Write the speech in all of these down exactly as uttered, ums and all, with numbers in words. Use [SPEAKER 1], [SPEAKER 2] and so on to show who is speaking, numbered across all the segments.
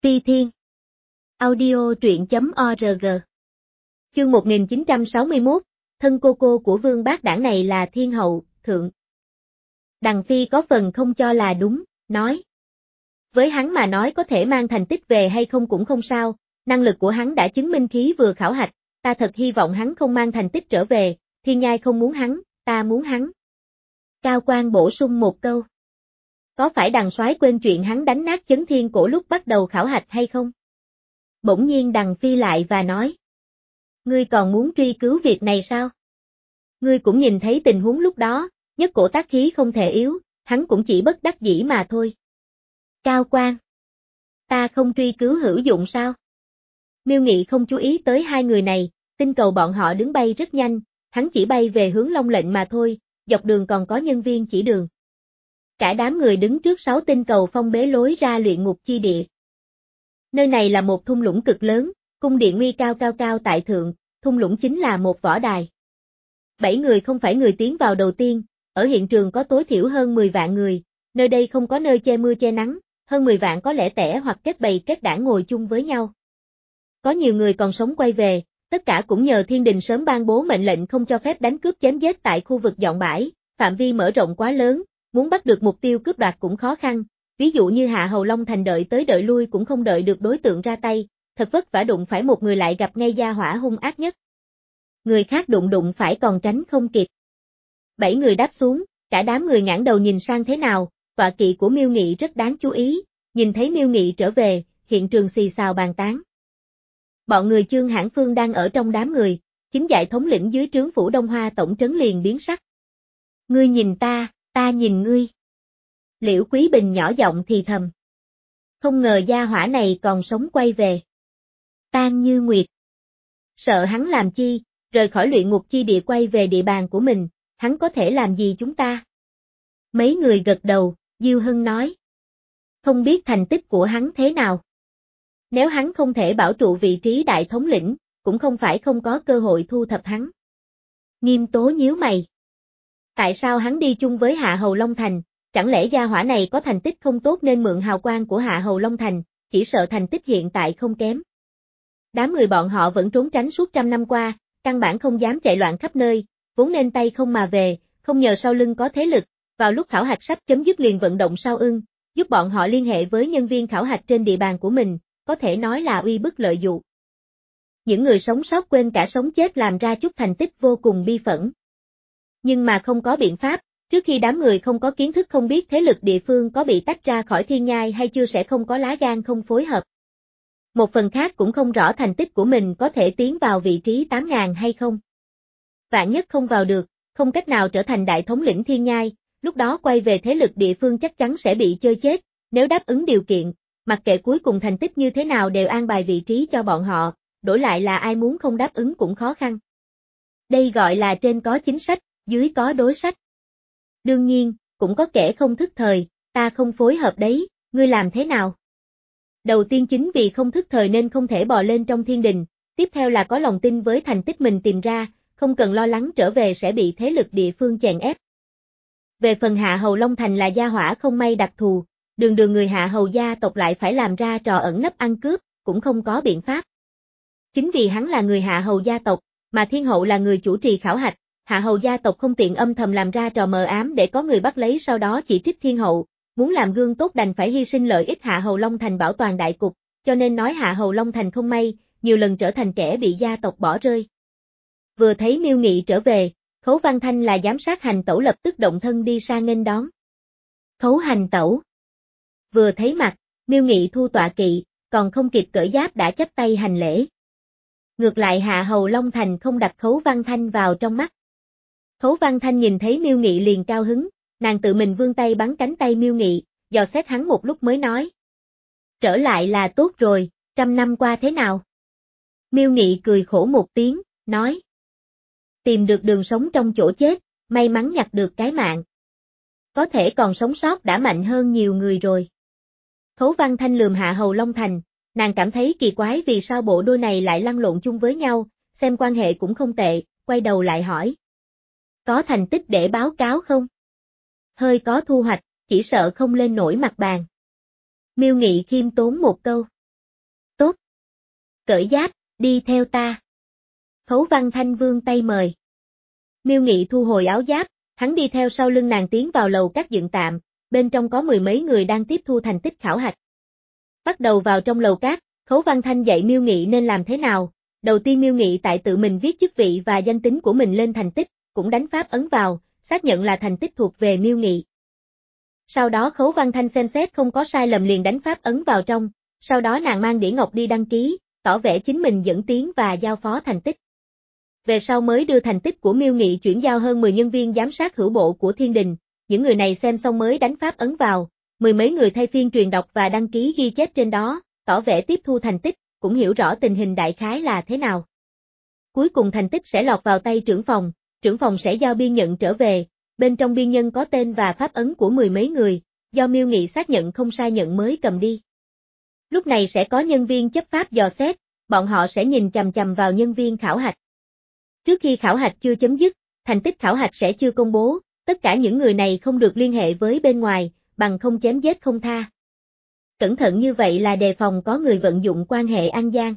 [SPEAKER 1] Phi Thiên. Audio truyện chấm org. Chương một nghìn chín trăm sáu mươi mốt, thân cô cô của vương bác đảng này là thiên hậu, thượng. Đằng Phi có phần không cho là đúng, nói. Với hắn mà nói có thể mang thành tích về hay không cũng không sao, năng lực của hắn đã chứng minh khí vừa khảo hạch, ta thật hy vọng hắn không mang thành tích trở về, Thiên Nhai không muốn hắn, ta muốn hắn. Cao Quang bổ sung một câu. Có phải đằng soái quên chuyện hắn đánh nát chấn thiên cổ lúc bắt đầu khảo hạch hay không? Bỗng nhiên đằng Phi lại và nói. Ngươi còn muốn truy cứu việc này sao? Ngươi cũng nhìn thấy tình huống lúc đó, nhất cổ tác khí không thể yếu, hắn cũng chỉ bất đắc dĩ mà thôi. Cao Quang. Ta không truy cứu hữu dụng sao? Miêu Nghị không chú ý tới hai người này, tinh cầu bọn họ đứng bay rất nhanh, hắn chỉ bay về hướng Long Lệnh mà thôi, dọc đường còn có nhân viên chỉ đường. Cả đám người đứng trước sáu tinh cầu phong bế lối ra luyện ngục chi địa. Nơi này là một thung lũng cực lớn, cung điện nguy cao cao cao tại thượng, thung lũng chính là một võ đài. Bảy người không phải người tiến vào đầu tiên, ở hiện trường có tối thiểu hơn mười vạn người, nơi đây không có nơi che mưa che nắng, hơn mười vạn có lẽ tẻ hoặc kết bầy kết đảng ngồi chung với nhau. Có nhiều người còn sống quay về, tất cả cũng nhờ thiên đình sớm ban bố mệnh lệnh không cho phép đánh cướp chém giết tại khu vực dọn bãi, phạm vi mở rộng quá lớn, muốn bắt được mục tiêu cướp đoạt cũng khó khăn, ví dụ như Hạ Hầu Long Thành đợi tới đợi lui cũng không đợi được đối tượng ra tay, thật vất vả đụng phải một người lại gặp ngay gia hỏa hung ác nhất. Người khác đụng đụng phải còn tránh không kịp. Bảy người đáp xuống, cả đám người ngẩng đầu nhìn sang thế nào, tọa kỵ của Miêu Nghị rất đáng chú ý, nhìn thấy Miêu Nghị trở về, hiện trường xì xào bàn tán. Bọn người Chương Hãn Phương đang ở trong đám người, chính dại thống lĩnh dưới trướng phủ Đông Hoa tổng trấn liền biến sắc. Ngươi nhìn ta, ta nhìn ngươi. Liễu Quý Bình nhỏ giọng thì thầm. Không ngờ gia hỏa này còn sống quay về. Tan Như Nguyệt. Sợ hắn làm chi, rời khỏi luyện ngục chi địa quay về địa bàn của mình, hắn có thể làm gì chúng ta? Mấy người gật đầu, Diêu Hưng nói. Không biết thành tích của hắn thế nào. Nếu hắn không thể bảo trụ vị trí đại thống lĩnh, cũng không phải không có cơ hội thu thập hắn. Nghiêm Tố nhíu mày. Tại sao hắn đi chung với Hạ Hầu Long Thành, chẳng lẽ gia hỏa này có thành tích không tốt nên mượn hào quang của Hạ Hầu Long Thành, chỉ sợ thành tích hiện tại không kém. Đám người bọn họ vẫn trốn tránh suốt trăm năm qua, căn bản không dám chạy loạn khắp nơi, vốn nên tay không mà về, không nhờ sau lưng có thế lực, vào lúc khảo hạch sắp chấm dứt liền vận động Sao Ưng, giúp bọn họ liên hệ với nhân viên khảo hạch trên địa bàn của mình, có thể nói là uy bức lợi dụ. Những người sống sót quên cả sống chết làm ra chút thành tích vô cùng bi phẫn. Nhưng mà không có biện pháp, trước khi đám người không có kiến thức không biết thế lực địa phương có bị tách ra khỏi Thiên Nhai hay chưa sẽ không có lá gan không phối hợp. Một phần khác cũng không rõ thành tích của mình có thể tiến vào vị trí tám ngàn hay không. Vạn nhất không vào được, không cách nào trở thành đại thống lĩnh Thiên Nhai, lúc đó quay về thế lực địa phương chắc chắn sẽ bị chơi chết, nếu đáp ứng điều kiện, mặc kệ cuối cùng thành tích như thế nào đều an bài vị trí cho bọn họ, đổi lại là ai muốn không đáp ứng cũng khó khăn. Đây gọi là trên có chính sách, dưới có đối sách. Đương nhiên, cũng có kẻ không thức thời, ta không phối hợp đấy, ngươi làm thế nào? Đầu tiên chính vì không thức thời nên không thể bò lên trong thiên đình, tiếp theo là có lòng tin với thành tích mình tìm ra, không cần lo lắng trở về sẽ bị thế lực địa phương chèn ép. Về phần Hạ Hầu Long Thành là gia hỏa không may đặc thù, đường đường người Hạ Hầu gia tộc lại phải làm ra trò ẩn nấp ăn cướp, cũng không có biện pháp. Chính vì hắn là người Hạ Hầu gia tộc, mà Thiên Hậu là người chủ trì khảo hạch, Hạ Hầu gia tộc không tiện âm thầm làm ra trò mờ ám để có người bắt lấy sau đó chỉ trích Thiên Hậu, muốn làm gương tốt đành phải hy sinh lợi ích Hạ Hầu Long Thành bảo toàn đại cục, cho nên nói Hạ Hầu Long Thành không may, nhiều lần trở thành kẻ bị gia tộc bỏ rơi. Vừa thấy Miêu Nghị trở về, Khấu Văn Thanh là giám sát hành tẩu lập tức động thân đi sang nghênh đón. Khấu hành tẩu. Vừa thấy mặt, Miêu Nghị thu tọa kỵ, còn không kịp cởi giáp đã chắp tay hành lễ. Ngược lại Hạ Hầu Long Thành không đặt Khấu Văn Thanh vào trong mắt. Khấu Văn Thanh nhìn thấy Miêu Nghị liền cao hứng, nàng tự mình vươn tay bắn cánh tay Miêu Nghị, dò xét hắn một lúc mới nói. Trở lại là tốt rồi, trăm năm qua thế nào? Miêu Nghị cười khổ một tiếng, nói. Tìm được đường sống trong chỗ chết, may mắn nhặt được cái mạng. Có thể còn sống sót đã mạnh hơn nhiều người rồi. Khấu Văn Thanh lườm Hạ Hầu Long Thành, nàng cảm thấy kỳ quái vì sao bộ đôi này lại lăn lộn chung với nhau, xem quan hệ cũng không tệ, quay đầu lại hỏi. Có thành tích để báo cáo không? Hơi có thu hoạch, chỉ sợ không lên nổi mặt bàn. Miêu Nghị khiêm tốn một câu. Cởi giáp, đi theo ta. Khấu Văn Thanh vươn tay mời. Miêu Nghị thu hồi áo giáp, hắn đi theo sau lưng nàng tiến vào lầu các dựng tạm, bên trong có mười mấy người đang tiếp thu thành tích khảo hạch. Bắt đầu vào trong lầu các, Khấu Văn Thanh dạy Miêu Nghị nên làm thế nào. Đầu tiên Miêu Nghị tại tự mình viết chức vị và danh tính của mình lên thành tích, cũng đánh pháp ấn vào, xác nhận là thành tích thuộc về Miêu Nghị. Sau đó Khấu Văn Thanh xem xét không có sai lầm liền đánh pháp ấn vào trong, sau đó nàng mang đĩa ngọc đi đăng ký, tỏ vẻ chính mình dẫn tiếng và giao phó thành tích. Về sau mới đưa thành tích của Miêu Nghị chuyển giao hơn mười nhân viên giám sát hữu bộ của Thiên Đình, những người này xem xong mới đánh pháp ấn vào, mười mấy người thay phiên truyền đọc và đăng ký ghi chép trên đó, tỏ vẻ tiếp thu thành tích, cũng hiểu rõ tình hình đại khái là thế nào. Cuối cùng thành tích sẽ lọt vào tay trưởng phòng, trưởng phòng sẽ giao biên nhận trở về, bên trong biên nhân có tên và pháp ấn của mười mấy người, do Miêu Nghị xác nhận không sai nhận mới cầm đi. Lúc này sẽ có nhân viên chấp pháp dò xét, bọn họ sẽ nhìn chằm chằm vào nhân viên khảo hạch. Trước khi khảo hạch chưa chấm dứt, thành tích khảo hạch sẽ chưa công bố, tất cả những người này không được liên hệ với bên ngoài, bằng không chém giết không tha. Cẩn thận như vậy là đề phòng có người vận dụng quan hệ ăn gian.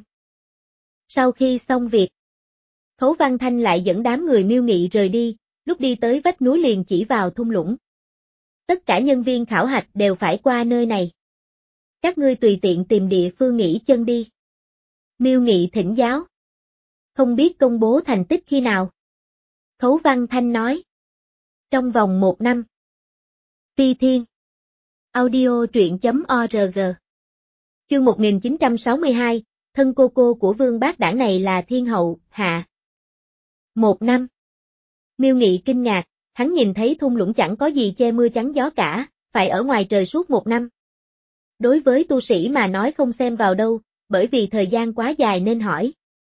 [SPEAKER 1] Sau khi xong việc, Khấu Văn Thanh lại dẫn đám người Miêu Nghị rời đi, lúc đi tới vách núi liền chỉ vào thung lũng. Tất cả nhân viên khảo hạch đều phải qua nơi này. Các ngươi tùy tiện tìm địa phương nghỉ chân đi. Miêu Nghị thỉnh giáo. Không biết công bố thành tích khi nào? Khấu Văn Thanh nói. Trong vòng một năm. Phi Thiên. Audio truyện chấm org. Chương một nghìn chín trăm sáu mươi hai, thân cô cô của Vương Bác Đảng này là Thiên Hậu, hạ. Một năm. Miêu Nghị kinh ngạc, hắn nhìn thấy thung lũng chẳng có gì che mưa chắn gió cả, phải ở ngoài trời suốt một năm. Đối với tu sĩ mà nói không xem vào đâu, bởi vì thời gian quá dài nên hỏi.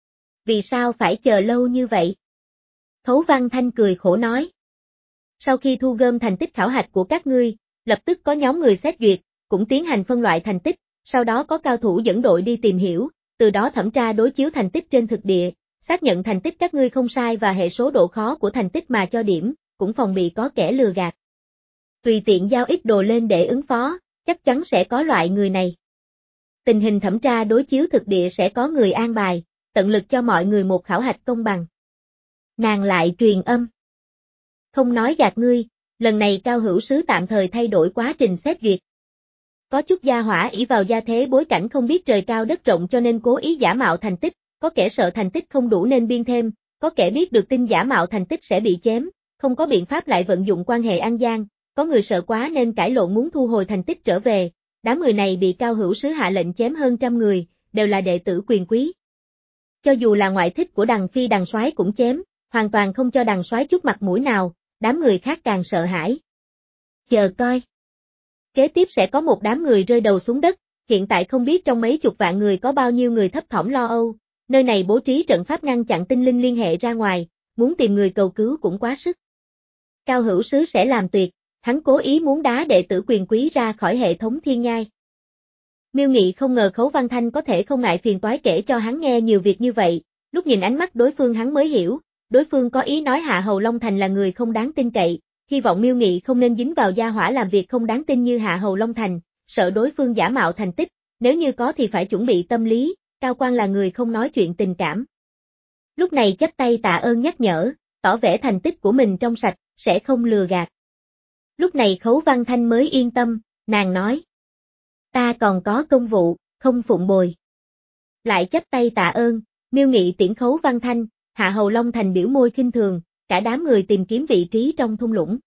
[SPEAKER 1] Vì sao phải chờ lâu như vậy? Khấu Văn Thanh cười khổ nói. Sau khi thu gom thành tích khảo hạch của các ngươi, lập tức có nhóm người xét duyệt, cũng tiến hành phân loại thành tích, sau đó có cao thủ dẫn đội đi tìm hiểu, từ đó thẩm tra đối chiếu thành tích trên thực địa, xác nhận thành tích các ngươi không sai và hệ số độ khó của thành tích mà cho điểm, cũng phòng bị có kẻ lừa gạt. Tùy tiện giao ít đồ lên để ứng phó, chắc chắn sẽ có loại người này. Tình hình thẩm tra đối chiếu thực địa sẽ có người an bài, tận lực cho mọi người một khảo hạch công bằng. Nàng lại truyền âm. Không nói gạt ngươi, lần này Cao Hữu Sứ tạm thời thay đổi quá trình xét duyệt. Có chút gia hỏa ỷ vào gia thế bối cảnh không biết trời cao đất rộng cho nên cố ý giả mạo thành tích, có kẻ sợ thành tích không đủ nên biên thêm, có kẻ biết được tin giả mạo thành tích sẽ bị chém, không có biện pháp lại vận dụng quan hệ ăn gian, có người sợ quá nên cãi lộn muốn thu hồi thành tích trở về, đám người này bị Cao Hữu Sứ hạ lệnh chém hơn trăm người, đều là đệ tử quyền quý. Cho dù là ngoại thích của Đằng Phi Đằng Soái cũng chém, hoàn toàn không cho Đằng Soái chút mặt mũi nào, đám người khác càng sợ hãi. Chờ coi. Kế tiếp sẽ có một đám người rơi đầu xuống đất, hiện tại không biết trong mấy chục vạn người có bao nhiêu người thấp thỏm lo âu, nơi này bố trí trận pháp ngăn chặn tinh linh liên hệ ra ngoài, muốn tìm người cầu cứu cũng quá sức. Cao Hữu Sứ sẽ làm tuyệt, hắn cố ý muốn đá đệ tử quyền quý ra khỏi hệ thống thiên nhai. Miêu Nghị không ngờ Khấu Văn Thanh có thể không ngại phiền toái kể cho hắn nghe nhiều việc như vậy, lúc nhìn ánh mắt đối phương hắn mới hiểu, đối phương có ý nói Hạ Hầu Long Thành là người không đáng tin cậy, hy vọng Miêu Nghị không nên dính vào gia hỏa làm việc không đáng tin như Hạ Hầu Long Thành, sợ đối phương giả mạo thành tích, nếu như có thì phải chuẩn bị tâm lý, Cao Quan là người không nói chuyện tình cảm. Lúc này chắp tay tạ ơn nhắc nhở, tỏ vẻ thành tích của mình trong sạch, sẽ không lừa gạt. Lúc này Khấu Văn Thanh mới yên tâm, nàng nói. Ta còn có công vụ, không phụng bồi. Lại chắp tay tạ ơn, Miêu Nghị tiễn Khấu Văn Thanh, Hạ Hầu Long Thành biểu môi khinh thường, cả đám người tìm kiếm vị trí trong thung lũng.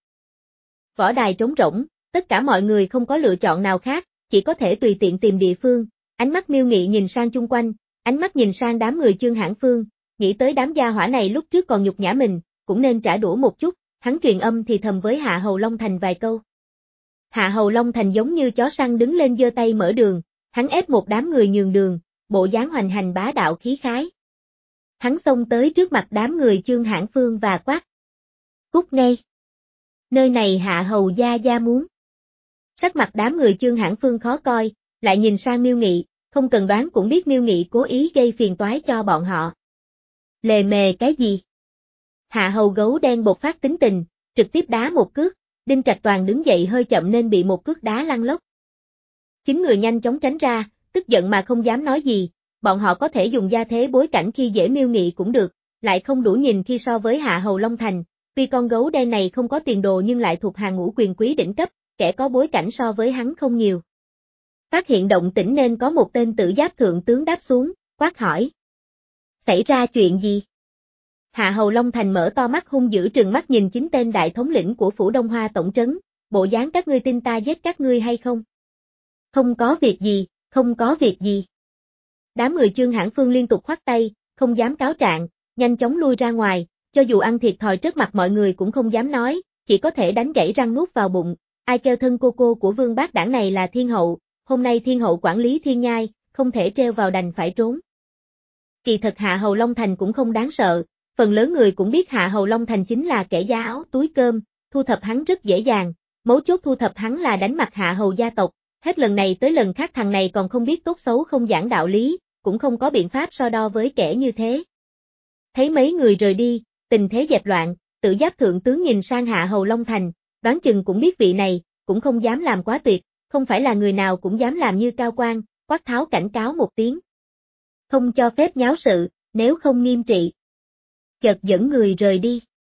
[SPEAKER 1] Võ đài trống rỗng, tất cả mọi người không có lựa chọn nào khác, chỉ có thể tùy tiện tìm địa phương, ánh mắt Miêu Nghị nhìn sang chung quanh, ánh mắt nhìn sang đám người Chương Hãn Phương, nghĩ tới đám gia hỏa này lúc trước còn nhục nhã mình, cũng nên trả đũa một chút, hắn truyền âm thì thầm với Hạ Hầu Long Thành vài câu. Hạ Hầu Long Thành giống như chó săn đứng lên giơ tay mở đường, hắn ép một đám người nhường đường, bộ dáng hoành hành bá đạo khí khái. Hắn xông tới trước mặt đám người Chương Hãn Phương và quát. Cút ngay. Nơi này Hạ Hầu gia gia muốn. Sắc mặt đám người Chương Hãn Phương khó coi, lại nhìn sang Miêu Nghị, không cần đoán cũng biết Miêu Nghị cố ý gây phiền toái cho bọn họ. Lề mề cái gì? Hạ Hầu gấu đen bộc phát tính tình, trực tiếp đá một cước, Đinh Trạch Toàn đứng dậy hơi chậm nên bị một cước đá lăn lóc. Chín người nhanh chóng tránh ra, tức giận mà không dám nói gì, bọn họ có thể dùng gia thế bối cảnh khi dễ Miêu Nghị cũng được, lại không đủ nhìn khi so với Hạ Hầu Long Thành, tuy con gấu đen này không có tiền đồ nhưng lại thuộc hàng ngũ quyền quý đỉnh cấp, kẻ có bối cảnh so với hắn không nhiều. Phát hiện động tĩnh nên có một tên tử giáp thượng tướng đáp xuống, quát hỏi. Xảy ra chuyện gì? Hạ Hầu Long Thành mở to mắt hung dữ trừng mắt nhìn chính tên đại thống lĩnh của Phủ Đông Hoa tổng trấn, bộ dáng các ngươi tin ta giết các ngươi hay không? Không có việc gì, không có việc gì. Đám người Chương Hãn Phương liên tục khoát tay, không dám cáo trạng, nhanh chóng lui ra ngoài, cho dù ăn thiệt thòi trước mặt mọi người cũng không dám nói, chỉ có thể đánh gãy răng nuốt vào bụng, ai kêu thân cô cô của Vương Bác Đảng này là thiên hậu, hôm nay thiên hậu quản lý thiên nhai, không thể treo vào đành phải trốn. Kỳ thật Hạ Hầu Long Thành cũng không đáng sợ, phần lớn người cũng biết Hạ Hầu Long Thành chính là kẻ giá áo túi cơm, thu thập hắn rất dễ dàng, mấu chốt thu thập hắn là đánh mặt Hạ Hầu gia tộc, hết lần này tới lần khác thằng này còn không biết tốt xấu không giảng đạo lý, cũng không có biện pháp so đo với kẻ như thế. Thấy mấy người rời đi, tình thế dẹp loạn, Tự Giáp thượng tướng nhìn sang Hạ Hầu Long Thành, đoán chừng cũng biết vị này, cũng không dám làm quá tuyệt, không phải là người nào cũng dám làm như cao quan, quát tháo cảnh cáo một tiếng. Không cho phép nháo sự, nếu không nghiêm trị. Chợt dẫn người rời đi.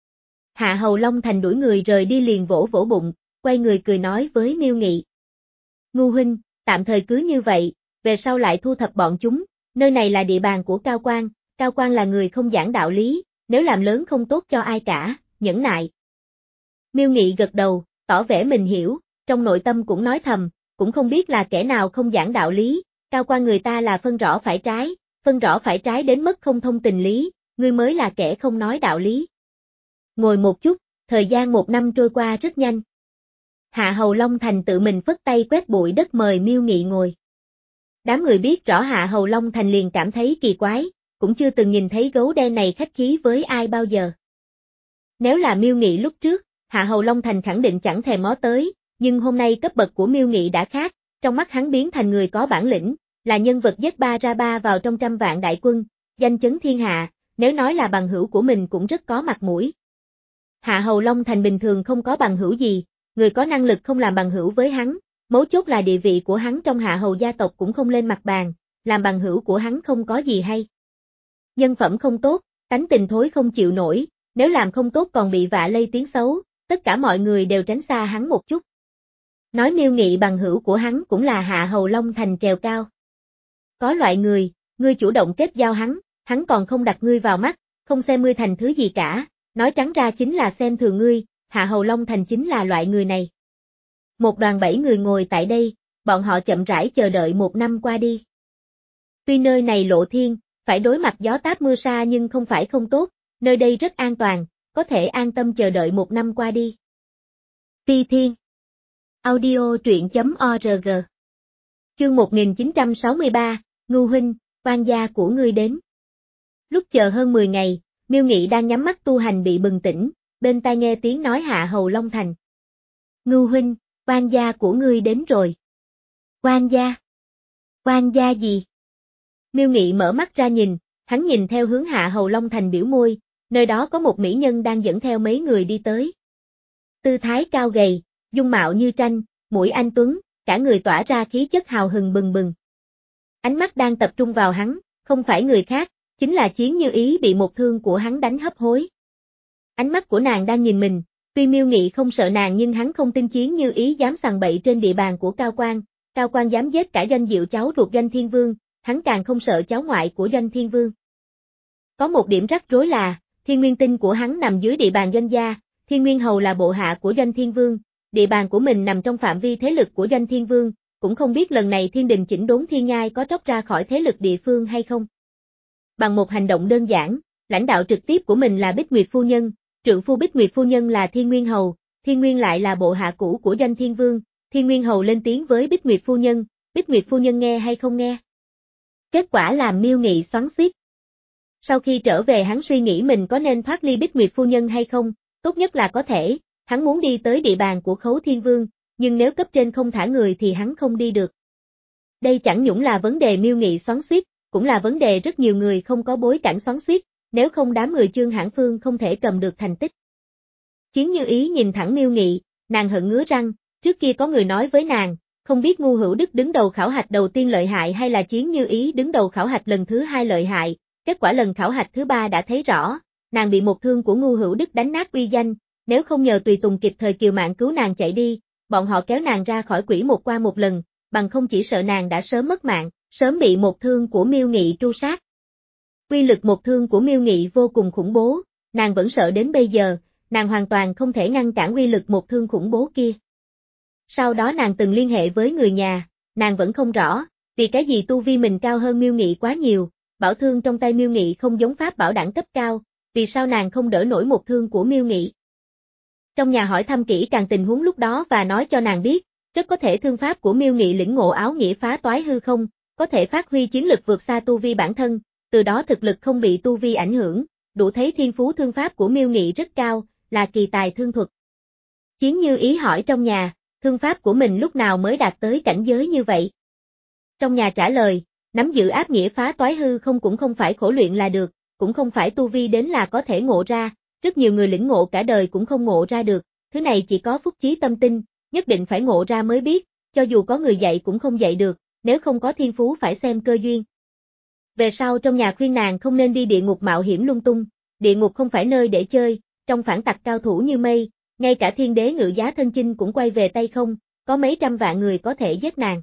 [SPEAKER 1] Hạ Hầu Long Thành đuổi người rời đi liền vỗ vỗ bụng, quay người cười nói với Miêu Nghị. Ngu huynh, tạm thời cứ như vậy, về sau lại thu thập bọn chúng, nơi này là địa bàn của Cao Quan, Cao Quan là người không giảng đạo lý, nếu làm lớn không tốt cho ai cả, nhẫn nại. Miêu Nghị gật đầu, tỏ vẻ mình hiểu, trong nội tâm cũng nói thầm, cũng không biết là kẻ nào không giảng đạo lý, Cao Quan người ta là phân rõ phải trái, phân rõ phải trái đến mức không thông tình lý, ngươi mới là kẻ không nói đạo lý. Ngồi một chút, thời gian một năm trôi qua rất nhanh. Hạ Hầu Long Thành tự mình phất tay quét bụi đất mời Miêu Nghị ngồi. Đám người biết rõ Hạ Hầu Long Thành liền cảm thấy kỳ quái, cũng chưa từng nhìn thấy gấu đen này khách khí với ai bao giờ. Nếu là Miêu Nghị lúc trước, Hạ Hầu Long Thành khẳng định chẳng thèm ngó tới, nhưng hôm nay cấp bậc của Miêu Nghị đã khác, trong mắt hắn biến thành người có bản lĩnh, là nhân vật giết ba ra ba vào trong trăm vạn đại quân, danh chấn thiên hạ, nếu nói là bằng hữu của mình cũng rất có mặt mũi. Hạ Hầu Long Thành bình thường không có bằng hữu gì, người có năng lực không làm bằng hữu với hắn, mấu chốt là địa vị của hắn trong Hạ Hầu gia tộc cũng không lên mặt bàn, làm bằng hữu của hắn không có gì hay. Nhân phẩm không tốt, tánh tình thối không chịu nổi, nếu làm không tốt còn bị vạ lây tiếng xấu, tất cả mọi người đều tránh xa hắn một chút. Nói Miêu Nghị bằng hữu của hắn cũng là Hạ Hầu Long Thành trèo cao. Có loại người, ngươi chủ động kết giao hắn, hắn còn không đặt ngươi vào mắt, không xem ngươi thành thứ gì cả, nói trắng ra chính là xem thường ngươi, Hạ Hầu Long Thành chính là loại người này. Một đoàn bảy người ngồi tại đây, bọn họ chậm rãi chờ đợi một năm qua đi. Tuy nơi này lộ thiên, phải đối mặt gió táp mưa sa nhưng không phải không tốt, nơi đây rất an toàn, có thể an tâm chờ đợi một năm qua đi. Phi Thiên Audio truyện.org Chương một nghìn chín trăm sáu mươi ba, Ngưu huynh, quan gia của ngươi đến. Lúc chờ hơn mười ngày, Miêu Nghị đang nhắm mắt tu hành bị bừng tỉnh, bên tai nghe tiếng nói Hạ Hầu Long Thành. Ngưu huynh, quan gia của ngươi đến rồi. Quan gia? Quan gia gì? Miêu Nghị mở mắt ra nhìn, hắn nhìn theo hướng Hạ Hầu Long Thành biểu môi, nơi đó có một mỹ nhân đang dẫn theo mấy người đi tới. Tư thái cao gầy, dung mạo như tranh, mũi anh tuấn, cả người tỏa ra khí chất hào hừng bừng bừng. Ánh mắt đang tập trung vào hắn, không phải người khác, chính là Chiến Như Ý bị một thương của hắn đánh hấp hối. Ánh mắt của nàng đang nhìn mình, tuy Miêu Nghị không sợ nàng nhưng hắn không tin Chiến Như Ý dám sằng bậy trên địa bàn của Cao Quan, Cao Quan dám giết cả Doanh Diệu cháu ruột Doanh Thiên Vương, hắn càng không sợ cháu ngoại của Doanh Thiên Vương. Có một điểm rắc rối là, Thiên Nguyên Tinh của hắn nằm dưới địa bàn Doanh gia, Thiên Nguyên Hầu là bộ hạ của Doanh Thiên Vương, địa bàn của mình nằm trong phạm vi thế lực của Doanh Thiên Vương, cũng không biết lần này Thiên Đình chỉnh đốn Thiên Nhai có tróc ra khỏi thế lực địa phương hay không. Bằng một hành động đơn giản, lãnh đạo trực tiếp của mình là Bích Nguyệt Phu Nhân, trượng phu Bích Nguyệt Phu Nhân là Thiên Nguyên Hầu, Thiên Nguyên lại là bộ hạ cũ của Doanh Thiên Vương, Thiên Nguyên Hầu lên tiếng với Bích Nguyệt Phu Nhân, Bích Nguyệt Phu Nhân nghe hay không nghe. Kết quả làm Miêu Nghị xoắn xuýt. Sau khi trở về hắn suy nghĩ mình có nên thoát ly Bích Nguyệt Phu Nhân hay không, tốt nhất là có thể, hắn muốn đi tới địa bàn của Khấu Thiên Vương, nhưng nếu cấp trên không thả người thì hắn không đi được. Đây chẳng những là vấn đề Miêu Nghị xoắn xuýt, cũng là vấn đề rất nhiều người không có bối cảnh xoắn xuýt, nếu không đám người Chương Hãn Phương không thể cầm được thành tích. Chiến Như Ý nhìn thẳng Miêu Nghị, nàng hận ngứa răng, trước kia có người nói với nàng, Không biết Ngu Hữu Đức đứng đầu khảo hạch đầu tiên lợi hại hay là Chiến Như Ý đứng đầu khảo hạch lần thứ hai lợi hại, kết quả lần khảo hạch thứ ba đã thấy rõ, nàng bị một thương của Ngu Hữu Đức đánh nát uy danh, nếu không nhờ tùy tùng kịp thời kiều mạng cứu nàng chạy đi, bọn họ kéo nàng ra khỏi quỷ một qua một lần, bằng không chỉ sợ nàng đã sớm mất mạng, sớm bị một thương của Miêu Nghị tru sát. Uy lực một thương của Miêu Nghị vô cùng khủng bố, nàng vẫn sợ đến bây giờ, nàng hoàn toàn không thể ngăn cản uy lực một thương khủng bố kia. Sau đó nàng từng liên hệ với người nhà, nàng vẫn không rõ, vì cái gì tu vi mình cao hơn Miêu Nghị quá nhiều, bảo thương trong tay Miêu Nghị không giống pháp bảo đẳng cấp cao, vì sao nàng không đỡ nổi một thương của Miêu Nghị. Trong nhà hỏi thăm kỹ càng tình huống lúc đó và nói cho nàng biết, rất có thể thương pháp của Miêu Nghị lĩnh ngộ áo nghĩa phá toái hư không, có thể phát huy chiến lực vượt xa tu vi bản thân, từ đó thực lực không bị tu vi ảnh hưởng, đủ thấy thiên phú thương pháp của Miêu Nghị rất cao, là kỳ tài thương thuật. Chiến Như Ý hỏi trong nhà, thương pháp của mình lúc nào mới đạt tới cảnh giới như vậy? Trong nhà trả lời, nắm giữ áp nghĩa phá toái hư không cũng không phải khổ luyện là được, cũng không phải tu vi đến là có thể ngộ ra, rất nhiều người lĩnh ngộ cả đời cũng không ngộ ra được, thứ này chỉ có phúc chí tâm tinh, nhất định phải ngộ ra mới biết, cho dù có người dạy cũng không dạy được, nếu không có thiên phú phải xem cơ duyên. Về sau trong nhà khuyên nàng không nên đi địa ngục mạo hiểm lung tung, địa ngục không phải nơi để chơi, trong phản tặc cao thủ như mây, ngay cả thiên đế Ngự Giá Thân Chinh cũng quay về tay không, có mấy trăm vạn người có thể giết nàng.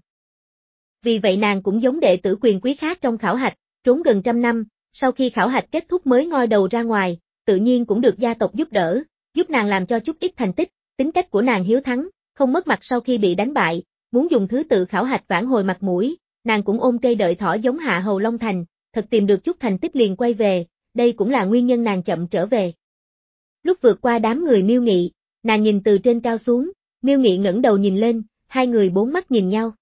[SPEAKER 1] Vì vậy nàng cũng giống đệ tử quyền quý khác trong khảo hạch, trốn gần trăm năm, sau khi khảo hạch kết thúc mới ngoi đầu ra ngoài, tự nhiên cũng được gia tộc giúp đỡ, giúp nàng làm cho chút ít thành tích, tính cách của nàng hiếu thắng, không mất mặt sau khi bị đánh bại, muốn dùng thứ tự khảo hạch vãn hồi mặt mũi, nàng cũng ôm cây đợi thỏ giống Hạ Hầu Long Thành, thật tìm được chút thành tích liền quay về, đây cũng là nguyên nhân nàng chậm trở về. Lúc vượt qua đám người Miêu Nghị, nàng nhìn từ trên cao xuống, Miêu Nghị ngẩng đầu nhìn lên, hai người bốn mắt nhìn nhau.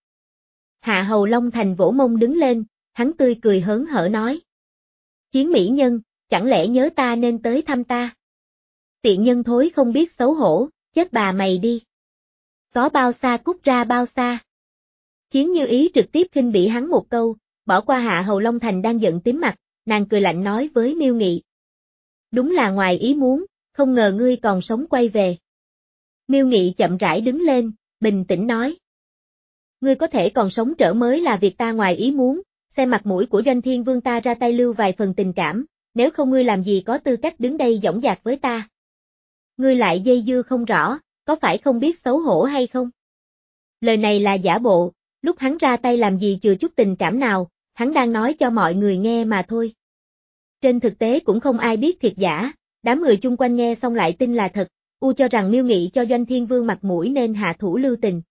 [SPEAKER 1] Hạ Hầu Long Thành vỗ mông đứng lên, hắn tươi cười hớn hở nói. Chiến mỹ nhân, chẳng lẽ nhớ ta nên tới thăm ta? Tiện nhân thối không biết xấu hổ, chết bà mày đi. Có bao xa cút ra bao xa. Chiến Như Ý trực tiếp khinh bỉ hắn một câu, bỏ qua Hạ Hầu Long Thành đang giận tím mặt, nàng cười lạnh nói với Miêu Nghị. Đúng là ngoài ý muốn, không ngờ ngươi còn sống quay về. Miêu Nghị chậm rãi đứng lên, bình tĩnh nói. Ngươi có thể còn sống trở mới là việc ta ngoài ý muốn, xem mặt mũi của Doanh Thiên Vương ta ra tay lưu vài phần tình cảm, nếu không ngươi làm gì có tư cách đứng đây dõng dạc với ta. Ngươi lại dây dưa không rõ, có phải không biết xấu hổ hay không? Lời này là giả bộ, lúc hắn ra tay làm gì chừa chút tình cảm nào, hắn đang nói cho mọi người nghe mà thôi. Trên thực tế cũng không ai biết thiệt giả, đám người chung quanh nghe xong lại tin là thật, u cho rằng Miêu Nghị cho Doanh Thiên Vương mặt mũi nên hạ thủ lưu tình.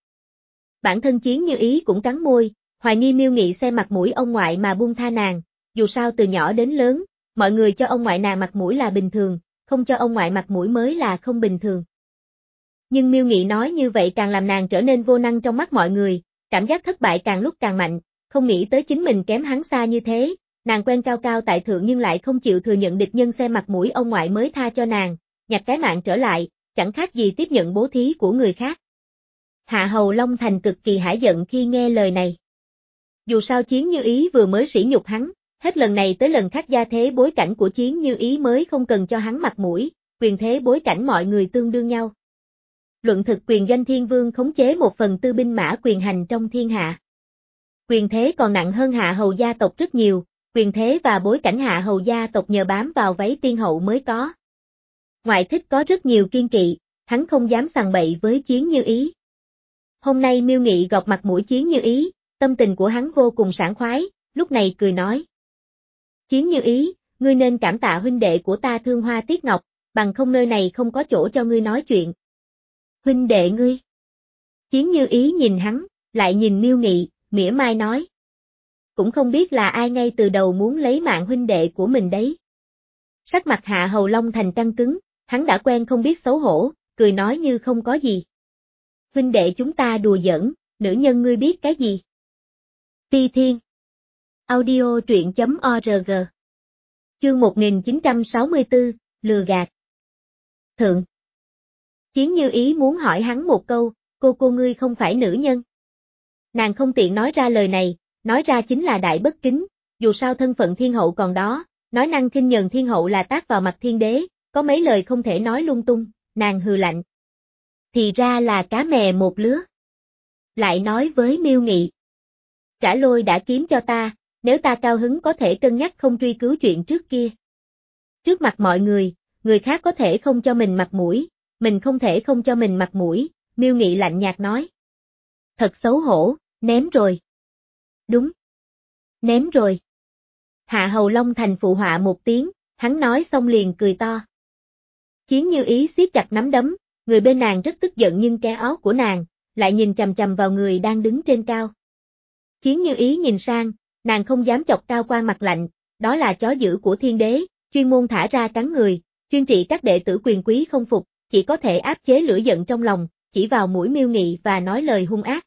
[SPEAKER 1] Bản thân Chiến Như Ý cũng cắn môi, hoài nghi Miêu Nghị xem mặt mũi ông ngoại mà buông tha nàng, dù sao từ nhỏ đến lớn, mọi người cho ông ngoại nàng mặt mũi là bình thường, không cho ông ngoại mặt mũi mới là không bình thường. Nhưng Miêu Nghị nói như vậy càng làm nàng trở nên vô năng trong mắt mọi người, cảm giác thất bại càng lúc càng mạnh, không nghĩ tới chính mình kém hắn xa như thế, nàng quen cao cao tại thượng nhưng lại không chịu thừa nhận địch nhân xem mặt mũi ông ngoại mới tha cho nàng, nhặt cái mạng trở lại, chẳng khác gì tiếp nhận bố thí của người khác. Hạ Hầu Long Thành cực kỳ hả giận khi nghe lời này. Dù sao Chiến Như Ý vừa mới sỉ nhục hắn, hết lần này tới lần khác gia thế bối cảnh của Chiến Như Ý mới không cần cho hắn mặt mũi, quyền thế bối cảnh mọi người tương đương nhau. Luận thực quyền Doanh Thiên Vương khống chế một phần tư binh mã quyền hành trong thiên hạ. Quyền thế còn nặng hơn Hạ Hầu gia tộc rất nhiều, quyền thế và bối cảnh Hạ Hầu gia tộc nhờ bám vào váy tiên hậu mới có. Ngoại thích có rất nhiều kiên kỵ, hắn không dám sằng bậy với Chiến Như Ý. Hôm nay Miêu Nghị gọt mặt mũi Chiến Như Ý, tâm tình của hắn vô cùng sảng khoái, lúc này cười nói. Chiến Như Ý, ngươi nên cảm tạ huynh đệ của ta Thương Hoa Tiết Ngọc, bằng không nơi này không có chỗ cho ngươi nói chuyện. Huynh đệ ngươi. Chiến Như Ý nhìn hắn, lại nhìn Miêu Nghị, mỉa mai nói. Cũng không biết là ai ngay từ đầu muốn lấy mạng huynh đệ của mình đấy. Sắc mặt Hạ Hầu Long Thành căng cứng, hắn đã quen không biết xấu hổ, cười nói như không có gì. Huynh đệ chúng ta đùa giỡn, nữ nhân ngươi biết cái gì? Phi Thiên. Audio truyện chấm org. Chương một nghìn chín trăm sáu mươi tư, lừa gạt. Thượng. Chiến Như Ý muốn hỏi hắn một câu, cô cô ngươi không phải nữ nhân. Nàng không tiện nói ra lời này, nói ra chính là đại bất kính, dù sao thân phận thiên hậu còn đó, nói năng khinh nhờn thiên hậu là tác vào mặt thiên đế, có mấy lời không thể nói lung tung, nàng hừ lạnh. Thì ra là cá mè một lứa. Lại nói với Miêu Nghị. Trả lôi đã kiếm cho ta, nếu ta cao hứng có thể cân nhắc không truy cứu chuyện trước kia. Trước mặt mọi người, người khác có thể không cho mình mặt mũi, mình không thể không cho mình mặt mũi, Miêu Nghị lạnh nhạt nói. Thật xấu hổ, ném rồi. Đúng. Ném rồi. Hạ Hầu Long Thành phụ họa một tiếng, hắn nói xong liền cười to. Chiến Như Ý siết chặt nắm đấm, người bên nàng rất tức giận nhưng cái áo của nàng, lại nhìn chằm chằm vào người đang đứng trên cao. Chiến Như Ý nhìn sang, nàng không dám chọc Cao Quan mặt lạnh, đó là chó dữ của thiên đế, chuyên môn thả ra cắn người, chuyên trị các đệ tử quyền quý không phục, chỉ có thể áp chế lửa giận trong lòng, chỉ vào mũi Miêu Nghị và nói lời hung ác.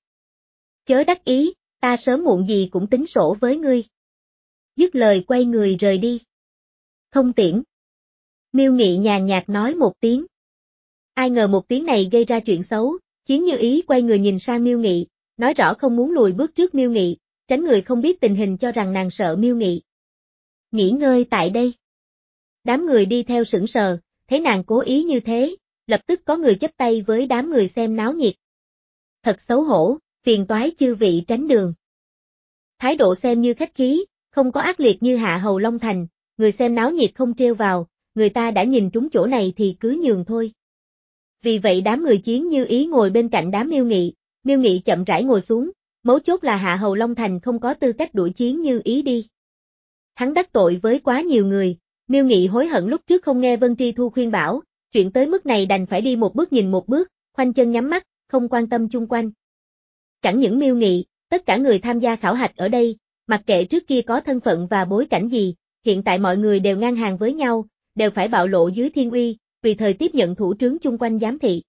[SPEAKER 1] Chớ đắc ý, ta sớm muộn gì cũng tính sổ với ngươi. Dứt lời quay người rời đi. Không tiễn. Miêu Nghị nhàn nhạt nói một tiếng. Ai ngờ một tiếng này gây ra chuyện xấu, Chiến Như Ý quay người nhìn sang Miêu Nghị, nói rõ không muốn lùi bước trước Miêu Nghị, tránh người không biết tình hình cho rằng nàng sợ Miêu Nghị. Nghỉ ngơi tại đây. Đám người đi theo sững sờ, thấy nàng cố ý như thế, lập tức có người chắp tay với đám người xem náo nhiệt. Thật xấu hổ, phiền toái chư vị tránh đường. Thái độ xem như khách khí, không có ác liệt như Hạ Hầu Long Thành, người xem náo nhiệt không trêu vào, người ta đã nhìn trúng chỗ này thì cứ nhường thôi. Vì vậy đám người Chiến Như Ý ngồi bên cạnh đám Miêu Nghị, Miêu Nghị chậm rãi ngồi xuống, mấu chốt là Hạ Hầu Long Thành không có tư cách đuổi Chiến Như Ý đi. Hắn đắc tội với quá nhiều người, Miêu Nghị hối hận lúc trước không nghe Vân Tri Thu khuyên bảo, chuyện tới mức này đành phải đi một bước nhìn một bước, khoanh chân nhắm mắt, không quan tâm chung quanh. Chẳng những Miêu Nghị, tất cả người tham gia khảo hạch ở đây, mặc kệ trước kia có thân phận và bối cảnh gì, hiện tại mọi người đều ngang hàng với nhau, đều phải bạo lộ dưới thiên uy, tùy thời tiếp nhận thủ trướng chung quanh giám thị.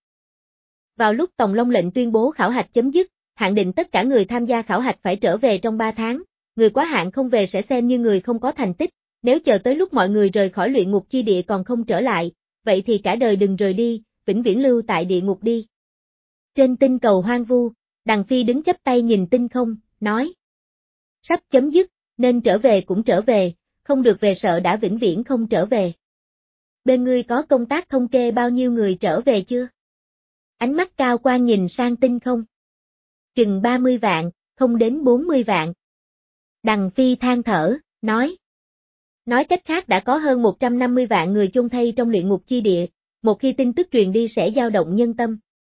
[SPEAKER 1] Vào lúc Tòng Long lệnh tuyên bố khảo hạch chấm dứt, hạn định tất cả người tham gia khảo hạch phải trở về trong ba tháng, người quá hạn không về sẽ xem như người không có thành tích, nếu chờ tới lúc mọi người rời khỏi luyện ngục chi địa còn không trở lại, vậy thì cả đời đừng rời đi, vĩnh viễn lưu tại địa ngục đi. Trên tinh cầu hoang vu, Đằng Phi đứng chắp tay nhìn tinh không, nói. Sắp chấm dứt, nên trở về cũng trở về, không được về sợ đã vĩnh viễn không trở về. Bên ngươi có công tác thống kê bao nhiêu người trở về chưa? Ánh mắt Cao Quan nhìn sang tinh không. Chừng ba mươi vạn, không đến bốn mươi vạn. Đằng Phi than thở, nói. Nói cách khác đã có hơn một trăm năm mươi vạn người chôn thây trong luyện ngục chi địa, một khi tin tức truyền đi sẽ dao động nhân tâm.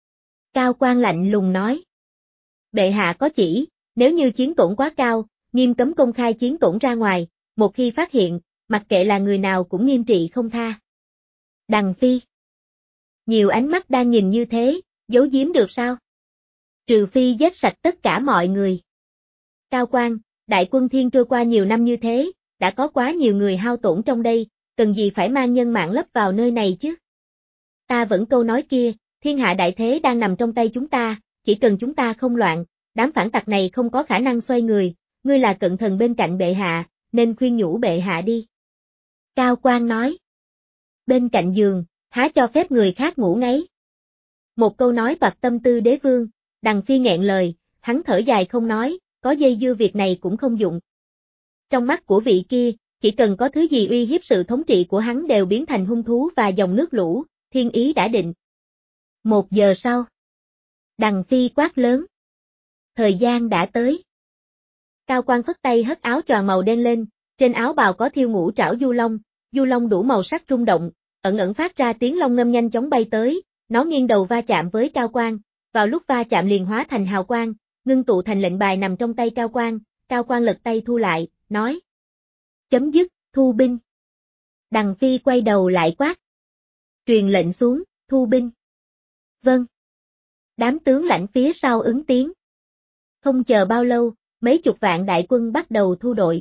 [SPEAKER 1] Cao Quan lạnh lùng nói. Bệ hạ có chỉ, nếu như chiến tổn quá cao, nghiêm cấm công khai chiến tổn ra ngoài, một khi phát hiện, mặc kệ là người nào cũng nghiêm trị không tha. Đằng Phi. Nhiều ánh mắt đang nhìn như thế, giấu giếm được sao? Trừ phi giết sạch tất cả mọi người. Cao Quan, đại quân thiên trôi qua nhiều năm như thế, đã có quá nhiều người hao tổn trong đây, cần gì phải mang nhân mạng lấp vào nơi này chứ? Ta vẫn câu nói kia, thiên hạ đại thế đang nằm trong tay chúng ta, chỉ cần chúng ta không loạn, đám phản tặc này không có khả năng xoay người, ngươi là cận thần bên cạnh bệ hạ, nên khuyên nhủ bệ hạ đi. Cao Quan nói. Bên cạnh giường, há cho phép người khác ngủ ngáy. Một câu nói toạc tâm tư đế vương, Đằng Phi nghẹn lời, hắn thở dài không nói, có dây dưa việc này cũng không dụng. Trong mắt của vị kia, chỉ cần có thứ gì uy hiếp sự thống trị của hắn đều biến thành hung thú và dòng nước lũ, thiên ý đã định. Một giờ sau. Đằng Phi quát lớn. Thời gian đã tới. Cao Quan phất tay hất áo choàng màu đen lên, trên áo bào có thiêu ngũ trảo du long, du long đủ màu sắc rung động, ẩn ẩn phát ra tiếng long ngâm nhanh chóng bay tới, nó nghiêng đầu va chạm với Cao Quan, vào lúc va chạm liền hóa thành hào quang, ngưng tụ thành lệnh bài nằm trong tay Cao Quan, Cao Quan lật tay thu lại, nói. Chấm dứt, thu binh. Đằng Phi quay đầu lại quát. Truyền lệnh xuống, thu binh. Vâng. Đám tướng lãnh phía sau ứng tiếng. Không chờ bao lâu, mấy chục vạn đại quân bắt đầu thu đội.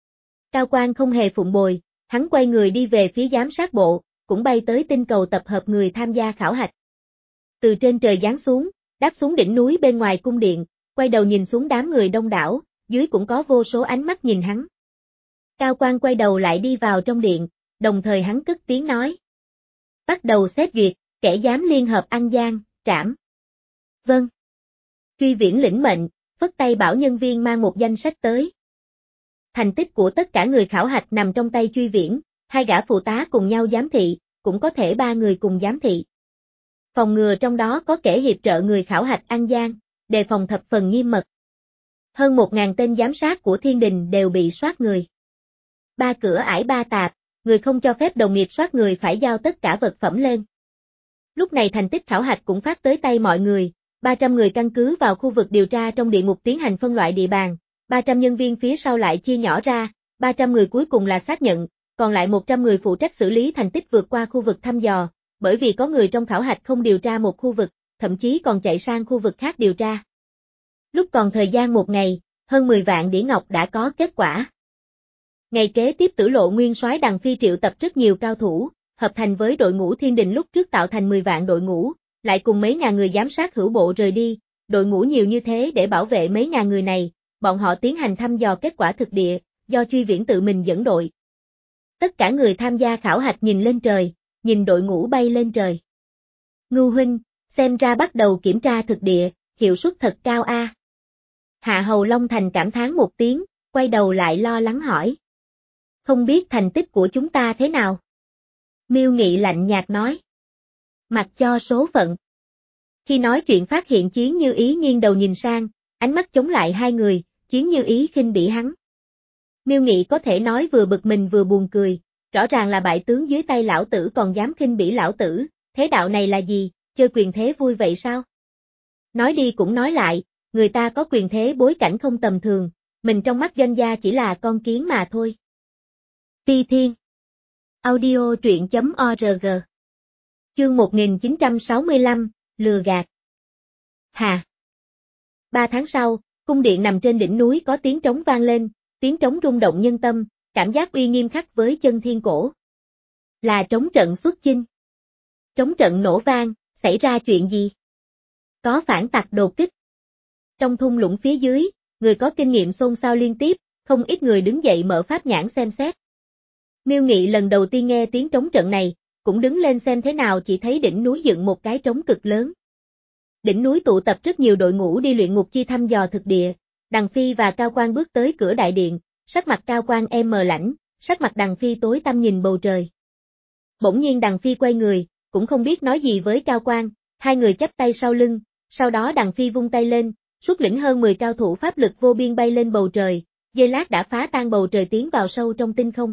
[SPEAKER 1] Cao Quan không hề phụng bồi, hắn quay người đi về phía giám sát bộ, cũng bay tới tinh cầu tập hợp người tham gia khảo hạch. Từ trên trời giáng xuống, đáp xuống đỉnh núi bên ngoài cung điện, quay đầu nhìn xuống đám người đông đảo, dưới cũng có vô số ánh mắt nhìn hắn. Cao Quan quay đầu lại đi vào trong điện, đồng thời hắn cất tiếng nói. Bắt đầu xét duyệt, kẻ dám liên hợp ăn gian, trảm. Vâng. Truy Viễn lĩnh mệnh, phất tay bảo nhân viên mang một danh sách tới. Thành tích của tất cả người khảo hạch nằm trong tay Truy Viễn, hai gã phụ tá cùng nhau giám thị, cũng có thể ba người cùng giám thị. Phòng ngừa trong đó có kẻ hiệp trợ người khảo hạch ăn gian, đề phòng thập phần nghiêm mật. Hơn một ngàn tên giám sát của thiên đình đều bị soát người. Ba cửa ải ba tạp, người không cho phép đồng nghiệp soát người phải giao tất cả vật phẩm lên. Lúc này thành tích khảo hạch cũng phát tới tay mọi người, ba trăm người căn cứ vào khu vực điều tra trong địa ngục tiến hành phân loại địa bàn, ba trăm nhân viên phía sau lại chia nhỏ ra, ba trăm người cuối cùng là xác nhận, còn lại một trăm người phụ trách xử lý thành tích vượt qua khu vực thăm dò, bởi vì có người trong khảo hạch không điều tra một khu vực, thậm chí còn chạy sang khu vực khác điều tra. Lúc còn thời gian một ngày, hơn mười vạn đĩa ngọc đã có kết quả. Ngày kế tiếp Tử Lộ Nguyên Soái Đằng Phi triệu tập rất nhiều cao thủ, hợp thành với đội ngũ thiên đình lúc trước tạo thành mười vạn đội ngũ, lại cùng mấy ngàn người giám sát hữu bộ rời đi, đội ngũ nhiều như thế để bảo vệ mấy ngàn người này, bọn họ tiến hành thăm dò kết quả thực địa, do Truy Viễn tự mình dẫn đội. Tất cả người tham gia khảo hạch nhìn lên trời, nhìn đội ngũ bay lên trời. Ngưu huynh, xem ra bắt đầu kiểm tra thực địa, hiệu suất thật cao a. Hạ Hầu Long Thành cảm thán một tiếng, quay đầu lại lo lắng hỏi. Không biết thành tích của chúng ta thế nào? Miêu Nghị lạnh nhạt nói. Mặc cho số phận. Khi nói chuyện phát hiện Chiến Như Ý nghiêng đầu nhìn sang, ánh mắt chống lại hai người, Chiến Như Ý khinh bỉ hắn. Miêu Nghị có thể nói vừa bực mình vừa buồn cười, rõ ràng là bại tướng dưới tay lão tử còn dám khinh bỉ lão tử, thế đạo này là gì, chơi quyền thế vui vậy sao? Nói đi cũng nói lại, người ta có quyền thế bối cảnh không tầm thường, mình trong mắt doanh gia chỉ là con kiến mà thôi. Ti Thiên Audio truyện chấm org Chương một nghìn chín trăm sáu mươi lăm, lừa gạt. Hà. Ba tháng sau, cung điện nằm trên đỉnh núi có tiếng trống vang lên, tiếng trống rung động nhân tâm, cảm giác uy nghiêm khắc với chân thiên cổ. Là trống trận xuất chinh. Trống trận nổ vang, xảy ra chuyện gì? Có phản tặc đột kích. Trong thung lũng phía dưới, người có kinh nghiệm xôn xao liên tiếp, không ít người đứng dậy mở pháp nhãn xem xét. Miêu Nghị lần đầu tiên nghe tiếng trống trận này, cũng đứng lên xem thế nào chỉ thấy đỉnh núi dựng một cái trống cực lớn. Đỉnh núi tụ tập rất nhiều đội ngũ đi luyện ngục chi thăm dò thực địa, Đằng Phi và Cao Quan bước tới cửa đại điện, sắc mặt Cao Quan em mờ lãnh, sắc mặt Đằng Phi tối tăm nhìn bầu trời. Bỗng nhiên Đằng Phi quay người, cũng không biết nói gì với Cao Quan, hai người chắp tay sau lưng, sau đó Đằng Phi vung tay lên, xuất lĩnh hơn mười cao thủ pháp lực vô biên bay lên bầu trời, giây lát đã phá tan bầu trời tiến vào sâu trong tinh không.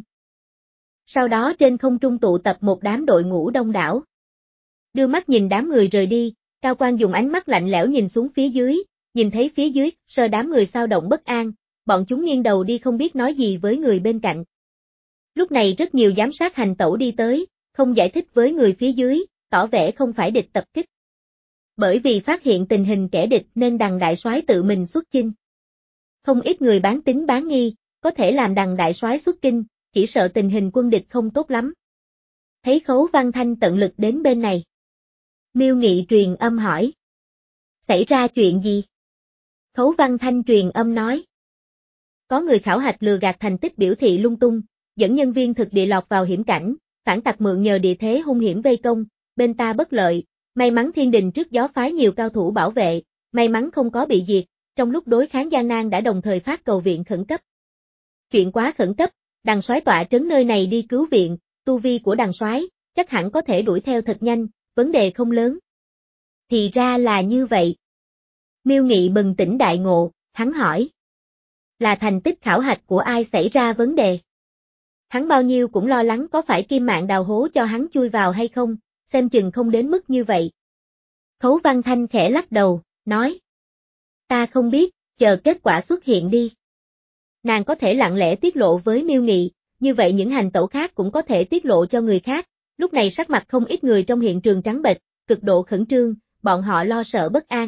[SPEAKER 1] Sau đó trên không trung tụ tập một đám đội ngũ đông đảo. Đưa mắt nhìn đám người rời đi, Cao Quan dùng ánh mắt lạnh lẽo nhìn xuống phía dưới, nhìn thấy phía dưới, sờ đám người sao động bất an, bọn chúng nghiêng đầu đi không biết nói gì với người bên cạnh. Lúc này rất nhiều giám sát hành tẩu đi tới, không giải thích với người phía dưới, tỏ vẻ không phải địch tập kích. Bởi vì phát hiện tình hình kẻ địch nên Đằng đại soái tự mình xuất chinh. Không ít người bán tín bán nghi, có thể làm Đằng đại soái xuất chinh, chỉ sợ tình hình quân địch không tốt lắm. Thấy Khấu Văn Thanh tận lực đến bên này. Miêu Nghị truyền âm hỏi. Xảy ra chuyện gì? Khấu Văn Thanh truyền âm nói. Có người khảo hạch lừa gạt thành tích biểu thị lung tung, dẫn nhân viên thực địa lọt vào hiểm cảnh, phản tặc mượn nhờ địa thế hung hiểm vây công, bên ta bất lợi, may mắn thiên đình trước gió phái nhiều cao thủ bảo vệ, may mắn không có bị diệt, trong lúc đối kháng gian nan đã đồng thời phát cầu viện khẩn cấp. Chuyện quá khẩn cấp, Đằng soái tọa trấn nơi này đi cứu viện, tu vi của Đằng soái chắc hẳn có thể đuổi theo thật nhanh, vấn đề không lớn. Thì ra là như vậy. Miêu Nghị bừng tỉnh đại ngộ, hắn hỏi. Là thành tích khảo hạch của ai xảy ra vấn đề? Hắn bao nhiêu cũng lo lắng có phải Kim Mạng đào hố cho hắn chui vào hay không, xem chừng không đến mức như vậy. Khấu Văn Thanh khẽ lắc đầu, nói. Ta không biết, chờ kết quả xuất hiện đi. Nàng có thể lặng lẽ tiết lộ với Miêu Nghị, như vậy những hành tẩu khác cũng có thể tiết lộ cho người khác. Lúc này sắc mặt không ít người trong hiện trường trắng bệch, cực độ khẩn trương, bọn họ lo sợ bất an.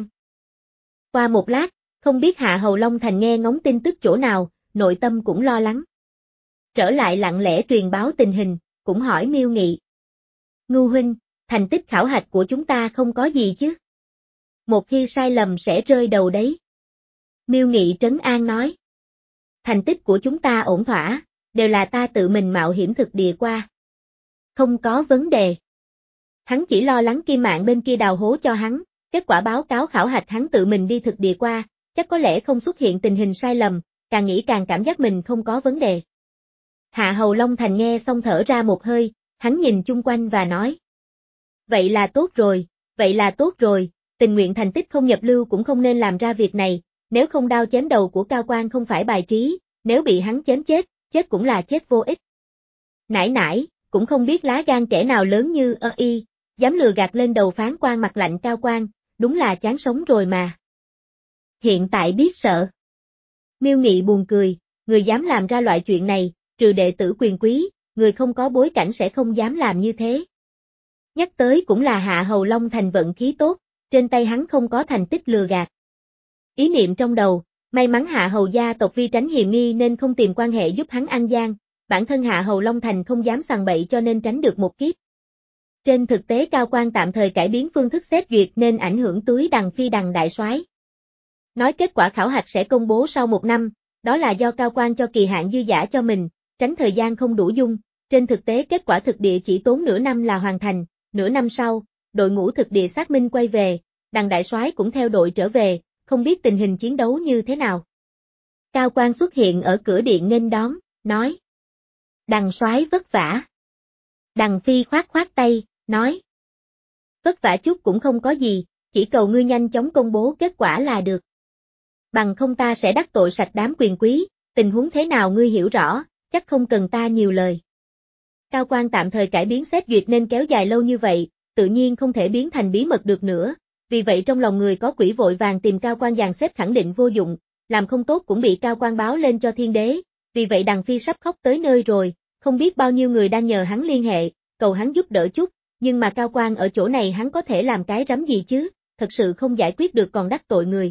[SPEAKER 1] Qua một lát, không biết Hạ Hầu Long Thành nghe ngóng tin tức chỗ nào, nội tâm cũng lo lắng. Trở lại lặng lẽ truyền báo tình hình, cũng hỏi Miêu Nghị. Ngưu huynh, thành tích khảo hạch của chúng ta không có gì chứ? Một khi sai lầm sẽ rơi đầu đấy. Miêu Nghị trấn an nói. Thành tích của chúng ta ổn thỏa, đều là ta tự mình mạo hiểm thực địa qua. Không có vấn đề. Hắn chỉ lo lắng Kim Mạng bên kia đào hố cho hắn, kết quả báo cáo khảo hạch hắn tự mình đi thực địa qua, chắc có lẽ không xuất hiện tình hình sai lầm, càng nghĩ càng cảm giác mình không có vấn đề. Hạ Hầu Long Thành nghe xong thở ra một hơi, hắn nhìn chung quanh và nói. Vậy là tốt rồi, vậy là tốt rồi, tình nguyện thành tích không nhập lưu cũng không nên làm ra việc này, nếu không đao chém đầu của Cao Quang không phải bài trí, nếu bị hắn chém chết, chết cũng là chết vô ích. Nãi nãi, cũng không biết lá gan kẻ nào lớn như ơ y, dám lừa gạt lên đầu Phán Quan mặt lạnh Cao Quang, đúng là chán sống rồi mà. Hiện tại biết sợ. Miêu Nghị buồn cười, người dám làm ra loại chuyện này, trừ đệ tử quyền quý, người không có bối cảnh sẽ không dám làm như thế. Nhắc tới cũng là Hạ Hầu Long Thành vận khí tốt, trên tay hắn không có thành tích lừa gạt. Ý niệm trong đầu, may mắn Hạ Hầu gia tộc vì tránh hiềm nghi nên không tìm quan hệ giúp hắn ăn gian, bản thân Hạ Hầu Long Thành không dám sằng bậy cho nên tránh được một kiếp. Trên thực tế Cao Quang tạm thời cải biến phương thức xét duyệt nên ảnh hưởng tới Đằng Phi Đằng đại soái. Nói kết quả khảo hạch sẽ công bố sau một năm, đó là do Cao Quang cho kỳ hạn dư dả cho mình, tránh thời gian không đủ dung, trên thực tế kết quả thực địa chỉ tốn nửa năm là hoàn thành, nửa năm sau, đội ngũ thực địa xác minh quay về, Đằng đại soái cũng theo đội trở về, không biết tình hình chiến đấu như thế nào. Cao Quang xuất hiện ở cửa điện nghênh đón, nói: Đằng soái vất vả. Đằng Phi khoát khoát tay, nói: Vất vả chút cũng không có gì, chỉ cầu ngươi nhanh chóng công bố kết quả là được. Bằng không ta sẽ đắc tội sạch đám quyền quý, tình huống thế nào ngươi hiểu rõ, chắc không cần ta nhiều lời. Cao Quang tạm thời cải biến xét duyệt nên kéo dài lâu như vậy, tự nhiên không thể biến thành bí mật được nữa, vì vậy trong lòng người có quỷ vội vàng tìm Cao Quang dàn xếp khẳng định vô dụng, làm không tốt cũng bị Cao Quang báo lên cho thiên đế, vì vậy Đằng Phi sắp khóc tới nơi rồi, không biết bao nhiêu người đang nhờ hắn liên hệ, cầu hắn giúp đỡ chút, nhưng mà Cao Quang ở chỗ này hắn có thể làm cái rắm gì chứ, thật sự không giải quyết được còn đắc tội người.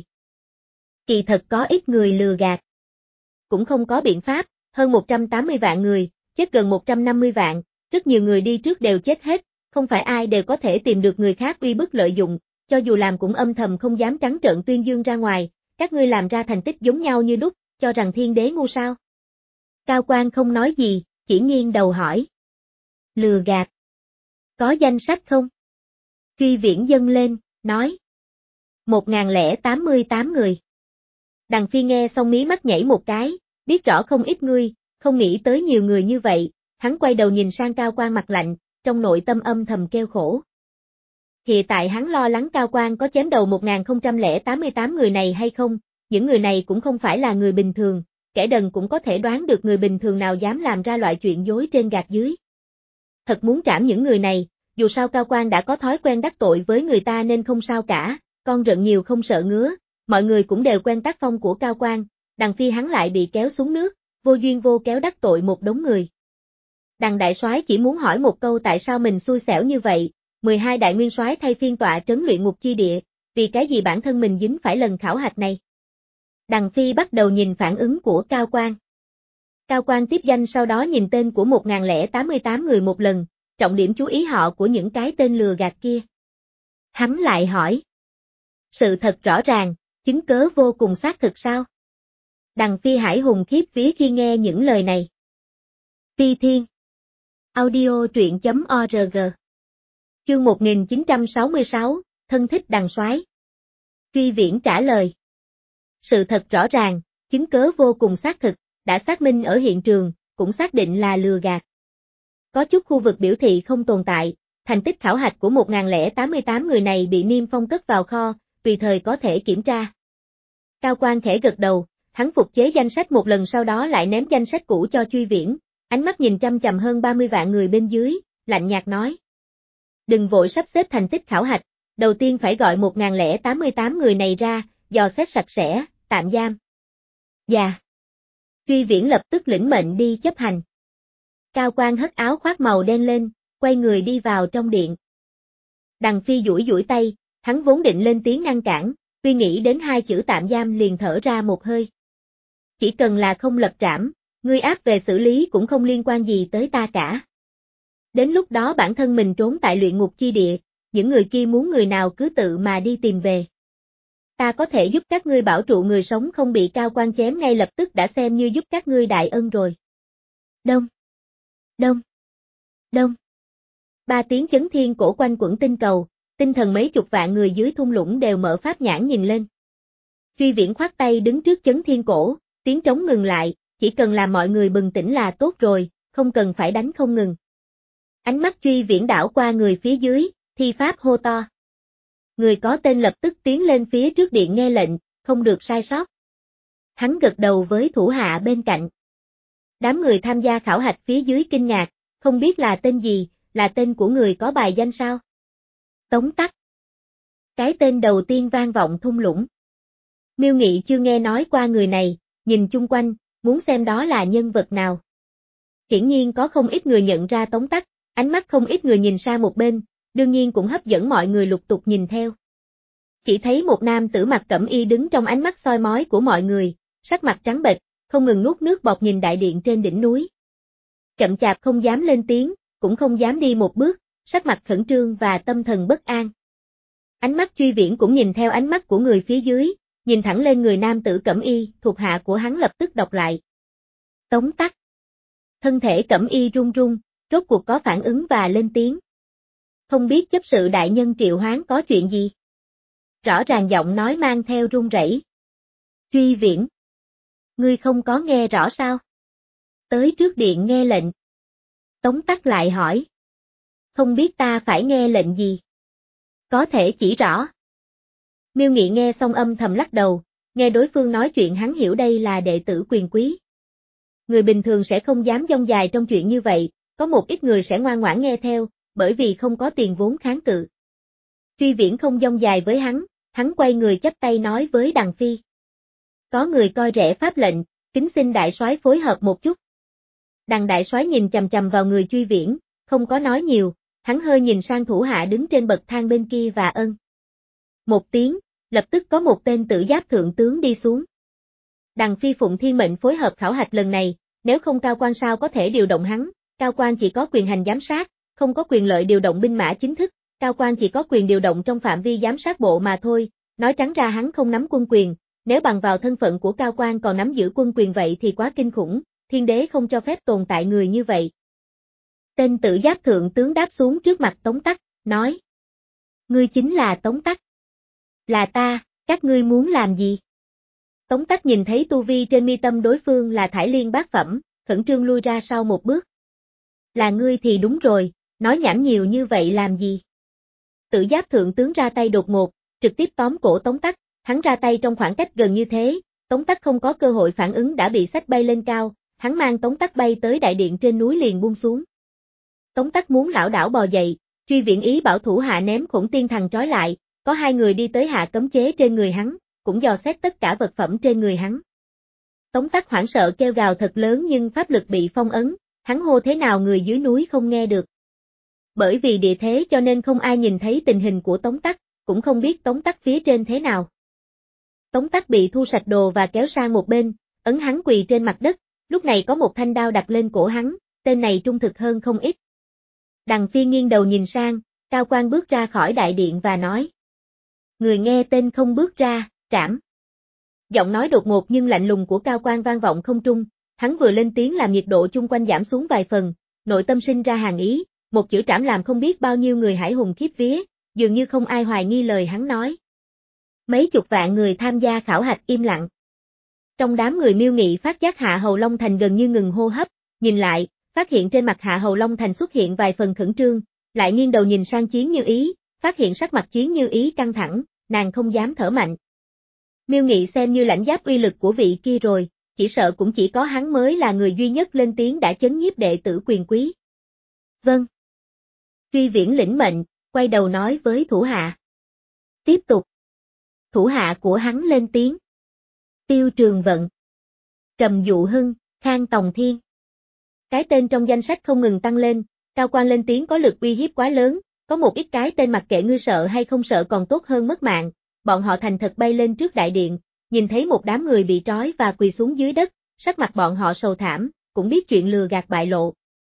[SPEAKER 1] Kỳ thật có ít người lừa gạt. Cũng không có biện pháp, hơn một trăm tám mươi vạn người, chết gần một trăm năm mươi vạn, rất nhiều người đi trước đều chết hết, không phải ai đều có thể tìm được người khác uy bức lợi dụng, cho dù làm cũng âm thầm không dám trắng trợn tuyên dương ra ngoài, các ngươi làm ra thành tích giống nhau như đúc, cho rằng thiên đế ngu sao. Cao Quang không nói gì, chỉ nghiêng đầu hỏi. Lừa gạt. Có danh sách không? Truy Viễn dâng lên, nói. một nghìn lẻ tám mươi tám người. Đằng Phi nghe xong mí mắt nhảy một cái, biết rõ không ít ngươi, không nghĩ tới nhiều người như vậy, hắn quay đầu nhìn sang Cao Quang mặt lạnh, trong nội tâm âm thầm kêu khổ. Hiện tại hắn lo lắng Cao Quang có chém đầu một nghìn không trăm tám mươi tám người này hay không, những người này cũng không phải là người bình thường, kẻ đần cũng có thể đoán được người bình thường nào dám làm ra loại chuyện dối trên gạt dưới. Thật muốn trảm những người này, dù sao Cao Quang đã có thói quen đắc tội với người ta nên không sao cả, con rận nhiều không sợ ngứa, mọi người cũng đều quen tác phong của Cao Quang, Đằng Phi hắn lại bị kéo xuống nước, vô duyên vô kéo đắc tội một đống người. Đằng đại soái chỉ muốn hỏi một câu tại sao mình xui xẻo như vậy, mười hai đại nguyên soái thay phiên tọa trấn luyện ngục chi địa, vì cái gì bản thân mình dính phải lần khảo hạch này. Đằng Phi bắt đầu nhìn phản ứng của Cao Quang. Cao Quang tiếp danh sau đó nhìn tên của một nghìn lẻ tám mươi tám người một lần, trọng điểm chú ý họ của những cái tên lừa gạt kia. Hắn lại hỏi. Sự thật rõ ràng, chứng cớ vô cùng xác thực sao? Đằng Phi hải hùng khiếp vía khi nghe những lời này. Phi Thiên. Audio truyện chấm org. Chương một nghìn chín trăm sáu mươi sáu, thân thích Đằng soái. Truy Viễn trả lời. Sự thật rõ ràng, chứng cớ vô cùng xác thực, đã xác minh ở hiện trường, cũng xác định là lừa gạt. Có chút khu vực biểu thị không tồn tại, thành tích khảo hạch của một nghìn lẻ tám mươi tám người này bị niêm phong cất vào kho, tùy thời có thể kiểm tra. Cao Quang khẽ gật đầu, hắn phục chế danh sách một lần sau đó lại ném danh sách cũ cho Truy Viễn, ánh mắt nhìn chăm chằm hơn ba mươi vạn người bên dưới, lạnh nhạt nói. Đừng vội sắp xếp thành tích khảo hạch, đầu tiên phải gọi một nghìn lẻ tám mươi tám người này ra, dò xét sạch sẽ, tạm giam. Dạ. Truy Viễn lập tức lĩnh mệnh đi chấp hành. Cao Quang hất áo khoác màu đen lên, quay người đi vào trong điện. Đằng Phi duỗi duỗi tay, hắn vốn định lên tiếng ngăn cản, tuy nghĩ đến hai chữ tạm giam liền thở ra một hơi. Chỉ cần là không lập trảm, ngươi áp về xử lý cũng không liên quan gì tới ta cả. Đến lúc đó bản thân mình trốn tại luyện ngục chi địa, những người kia muốn người nào cứ tự mà đi tìm về. Ta có thể giúp các ngươi bảo trụ người sống không bị Cao Quang chém ngay lập tức đã xem như giúp các ngươi đại ân rồi. Đông. Đông. Đông. Ba tiếng chấn thiên cổ quanh quẩn tinh cầu, tinh thần mấy chục vạn người dưới thung lũng đều mở pháp nhãn nhìn lên. Truy Viễn khoát tay đứng trước chấn thiên cổ, tiếng trống ngừng lại, chỉ cần làm mọi người bừng tỉnh là tốt rồi, không cần phải đánh không ngừng. Ánh mắt Truy Viễn đảo qua người phía dưới, thi pháp hô to. Người có tên lập tức tiến lên phía trước điện nghe lệnh, không được sai sót. Hắn gật đầu với thủ hạ bên cạnh. Đám người tham gia khảo hạch phía dưới kinh ngạc, không biết là tên gì, là tên của người có bài danh sao? Tống Tắc. Cái tên đầu tiên vang vọng thung lũng. Miêu Nghị chưa nghe nói qua người này, nhìn chung quanh, muốn xem đó là nhân vật nào. Hiển nhiên có không ít người nhận ra Tống Tắc, ánh mắt không ít người nhìn sang một bên, đương nhiên cũng hấp dẫn mọi người lục tục nhìn theo. Chỉ thấy một nam tử mặc cẩm y đứng trong ánh mắt soi mói của mọi người, sắc mặt trắng bệch, không ngừng nuốt nước bọt nhìn đại điện trên đỉnh núi. Chậm chạp không dám lên tiếng, cũng không dám đi một bước, sắc mặt khẩn trương và tâm thần bất an. Ánh mắt Truy Viễn cũng nhìn theo ánh mắt của người phía dưới, nhìn thẳng lên người nam tử cẩm y, thuộc hạ của hắn lập tức đọc lại. Tống Tắc. Thân thể cẩm y run run, rốt cuộc có phản ứng và lên tiếng. Không biết chấp sự đại nhân triệu hoán có chuyện gì? Rõ ràng giọng nói mang theo run rẩy. Truy Viễn. Ngươi không có nghe rõ sao? Tới trước điện nghe lệnh. Tống Tắc lại hỏi. Không biết ta phải nghe lệnh gì? Có thể chỉ rõ. Miêu Nghị nghe xong âm thầm lắc đầu, nghe đối phương nói chuyện hắn hiểu đây là đệ tử quyền quý. Người bình thường sẽ không dám dông dài trong chuyện như vậy, có một ít người sẽ ngoan ngoãn nghe theo, bởi vì không có tiền vốn kháng cự. Truy Viễn không dông dài với hắn, hắn quay người chắp tay nói với Đằng Phi. Có người coi rẻ pháp lệnh, kính xin đại soái phối hợp một chút. Đằng đại soái nhìn chằm chằm vào người Truy Viễn, không có nói nhiều, hắn hơi nhìn sang thủ hạ đứng trên bậc thang bên kia và ân. Một tiếng, lập tức có một tên tử giáp thượng tướng đi xuống. Đằng Phi phụng thiên mệnh phối hợp khảo hạch lần này, nếu không cao quan sao có thể điều động hắn, cao quan chỉ có quyền hành giám sát, không có quyền lợi điều động binh mã chính thức, cao quan chỉ có quyền điều động trong phạm vi giám sát bộ mà thôi, nói trắng ra hắn không nắm quân quyền, nếu bằng vào thân phận của cao quan còn nắm giữ quân quyền vậy thì quá kinh khủng, thiên đế không cho phép tồn tại người như vậy. Tên tử giáp thượng tướng đáp xuống trước mặt Tống Tắc, nói. Ngươi chính là Tống Tắc. Là ta, các ngươi muốn làm gì? Tống Tắc nhìn thấy tu vi trên mi tâm đối phương là thải liên bát phẩm, khẩn trương lui ra sau một bước. Là ngươi thì đúng rồi, nói nhảm nhiều như vậy làm gì? Tử giáp thượng tướng ra tay đột ngột, trực tiếp tóm cổ Tống Tắc, hắn ra tay trong khoảng cách gần như thế, Tống Tắc không có cơ hội phản ứng đã bị xách bay lên cao, hắn mang Tống Tắc bay tới đại điện trên núi liền buông xuống. Tống Tắc muốn lảo đảo bò dậy, Truy Viễn ý bảo thủ hạ ném Khổng Tiên Thần trói lại, có hai người đi tới hạ cấm chế trên người hắn, cũng dò xét tất cả vật phẩm trên người hắn. Tống Tắc hoảng sợ kêu gào thật lớn nhưng pháp lực bị phong ấn, hắn hô thế nào người dưới núi không nghe được. Bởi vì địa thế cho nên không ai nhìn thấy tình hình của Tống Tắc, cũng không biết Tống Tắc phía trên thế nào. Tống Tắc bị thu sạch đồ và kéo sang một bên, ấn hắn quỳ trên mặt đất, lúc này có một thanh đao đặt lên cổ hắn, tên này trung thực hơn không ít. Đằng Phi nghiêng đầu nhìn sang, cao quan bước ra khỏi đại điện và nói. Người nghe tên không bước ra, trảm. Giọng nói đột ngột nhưng lạnh lùng của cao quan vang vọng không trung, hắn vừa lên tiếng làm nhiệt độ chung quanh giảm xuống vài phần, nội tâm sinh ra hàn ý, một chữ trảm làm không biết bao nhiêu người hải hùng khiếp vía, dường như không ai hoài nghi lời hắn nói. Mấy chục vạn người tham gia khảo hạch im lặng. Trong đám người Miêu Nghị phát giác Hạ Hầu Long Thành gần như ngừng hô hấp, nhìn lại, phát hiện trên mặt Hạ Hầu Long Thành xuất hiện vài phần khẩn trương, lại nghiêng đầu nhìn sang Chiến Như Ý, phát hiện sắc mặt Chiến Như Ý căng thẳng, nàng không dám thở mạnh. Miêu Nghị xem như lãnh giáp uy lực của vị kia rồi, chỉ sợ cũng chỉ có hắn mới là người duy nhất lên tiếng đã chấn nhiếp đệ tử quyền quý. Vâng. Truy Viễn lĩnh mệnh, quay đầu nói với thủ hạ. Tiếp tục. Thủ hạ của hắn lên tiếng. Tiêu Trường Vận, Trầm Dụ Hưng, Khang Tòng Thiên. Cái tên trong danh sách không ngừng tăng lên, cao quan lên tiếng có lực uy hiếp quá lớn, có một ít cái tên mặc kệ ngươi sợ hay không sợ còn tốt hơn mất mạng, bọn họ thành thật bay lên trước đại điện, nhìn thấy một đám người bị trói và quỳ xuống dưới đất, sắc mặt bọn họ sầu thảm, cũng biết chuyện lừa gạt bại lộ.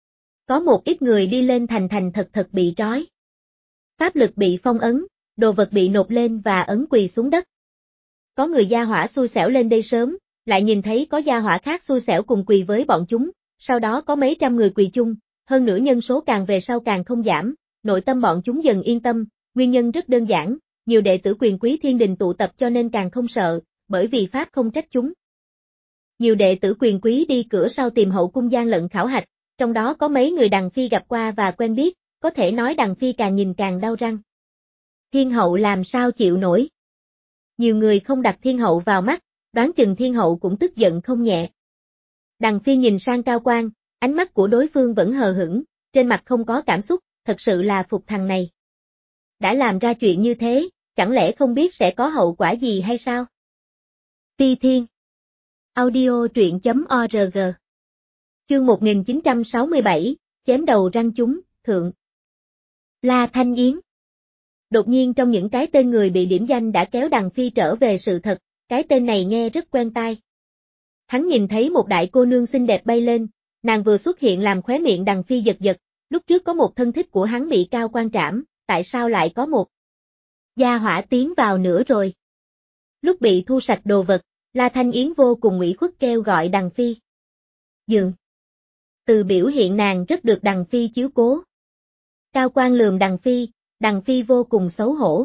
[SPEAKER 1] Có một ít người đi lên thành thành thật thật bị trói. Pháp lực bị phong ấn, đồ vật bị nộp lên và ấn quỳ xuống đất. Có người gia hỏa xui xẻo lên đây sớm, lại nhìn thấy có gia hỏa khác xui xẻo cùng quỳ với bọn chúng, sau đó có mấy trăm người quỳ chung, hơn nữa nhân số càng về sau càng không giảm, nội tâm bọn chúng dần yên tâm, nguyên nhân rất đơn giản, nhiều đệ tử quyền quý thiên đình tụ tập cho nên càng không sợ, bởi vì Pháp không trách chúng. Nhiều đệ tử quyền quý đi cửa sau tìm hậu cung gian lận khảo hạch, trong đó có mấy người Đằng Phi gặp qua và quen biết, có thể nói Đằng Phi càng nhìn càng đau răng. Thiên hậu làm sao chịu nổi. Nhiều người không đặt thiên hậu vào mắt, đoán chừng thiên hậu cũng tức giận không nhẹ. Đằng Phi nhìn sang Cao Quang, ánh mắt của đối phương vẫn hờ hững, trên mặt không có cảm xúc, thật sự là phục thằng này. Đã làm ra chuyện như thế, chẳng lẽ không biết sẽ có hậu quả gì hay sao? Phi Thiên Audio truyện.org Chương một nghìn chín trăm sáu mươi bảy, chém đầu răng chúng, thượng. La Thanh Yến. Đột nhiên trong những cái tên người bị điểm danh đã kéo Đằng Phi trở về sự thật, cái tên này nghe rất quen tai. Hắn nhìn thấy một đại cô nương xinh đẹp bay lên, nàng vừa xuất hiện làm khóe miệng Đằng Phi giật giật, lúc trước có một thân thích của hắn bị Cao Quang trảm, tại sao lại có một gia hỏa tiến vào nữa rồi. Lúc bị thu sạch đồ vật, La Thanh Yến vô cùng ủy khuất kêu gọi Đằng Phi. Dừng. Từ biểu hiện nàng rất được Đằng Phi chiếu cố. Cao Quang lườm Đằng Phi, Đằng Phi vô cùng xấu hổ.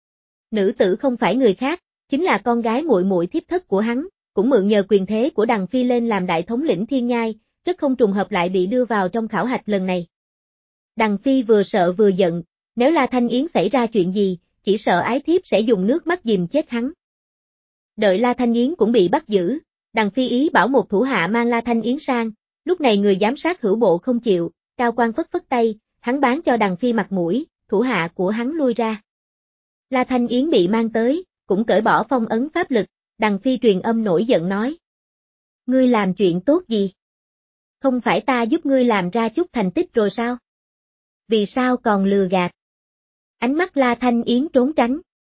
[SPEAKER 1] Nữ tử không phải người khác, chính là con gái muội muội thiếp thất của hắn, cũng mượn nhờ quyền thế của Đằng Phi lên làm đại thống lĩnh Thiên Nhai, rất không trùng hợp lại bị đưa vào trong khảo hạch lần này. Đằng Phi vừa sợ vừa giận, nếu La Thanh Yến xảy ra chuyện gì, chỉ sợ ái thiếp sẽ dùng nước mắt dìm chết hắn. Đợi La Thanh Yến cũng bị bắt giữ, Đằng Phi ý bảo một thủ hạ mang La Thanh Yến sang, lúc này người giám sát hữu bộ không chịu, Cao Quang phất phất tay, hắn bán cho Đằng Phi mặt mũi, thủ hạ của hắn lui ra. La Thanh Yến bị mang tới, cũng cởi bỏ phong ấn pháp lực, Đằng Phi truyền âm nổi giận nói. Ngươi làm chuyện tốt gì? Không phải ta giúp ngươi làm ra chút thành tích rồi sao? Vì sao còn lừa gạt? Ánh mắt La Thanh Yến trốn tránh.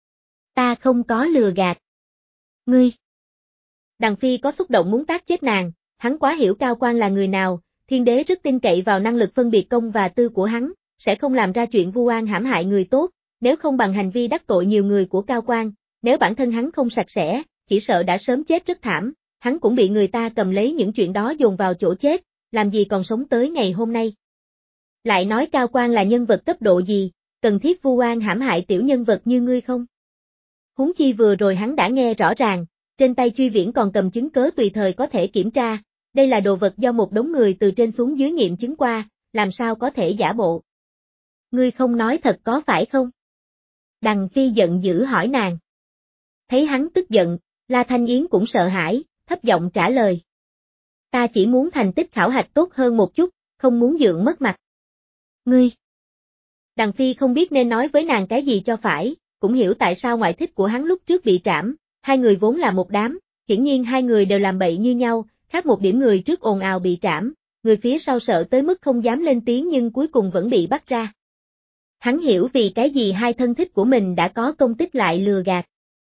[SPEAKER 1] Ta không có lừa gạt. Ngươi. Đằng Phi có xúc động muốn tác chết nàng, hắn quá hiểu Cao Quang là người nào, Thiên Đế rất tin cậy vào năng lực phân biệt công và tư của hắn, sẽ không làm ra chuyện vu oan hãm hại người tốt, nếu không bằng hành vi đắc tội nhiều người của Cao Quang, nếu bản thân hắn không sạch sẽ, chỉ sợ đã sớm chết rất thảm, hắn cũng bị người ta cầm lấy những chuyện đó dồn vào chỗ chết, làm gì còn sống tới ngày hôm nay. Lại nói Cao Quang là nhân vật cấp độ gì, cần thiết vu oan hãm hại tiểu nhân vật như ngươi không? Huống chi vừa rồi hắn đã nghe rõ ràng, trên tay Truy Viễn còn cầm chứng cớ tùy thời có thể kiểm tra, đây là đồ vật do một đống người từ trên xuống dưới nghiệm chứng qua, làm sao có thể giả bộ. Ngươi không nói thật có phải không? Đằng Phi giận dữ hỏi nàng. Thấy hắn tức giận, La Thanh Yến cũng sợ hãi, thấp giọng trả lời. Ta chỉ muốn thành tích khảo hạch tốt hơn một chút, không muốn dượng mất mặt. Ngươi. Đằng Phi không biết nên nói với nàng cái gì cho phải, cũng hiểu tại sao ngoại thích của hắn lúc trước bị trảm, hai người vốn là một đám, hiển nhiên hai người đều làm bậy như nhau, khác một điểm người trước ồn ào bị trảm, người phía sau sợ tới mức không dám lên tiếng nhưng cuối cùng vẫn bị bắt ra. Hắn hiểu vì cái gì hai thân thích của mình đã có công tích lại lừa gạt.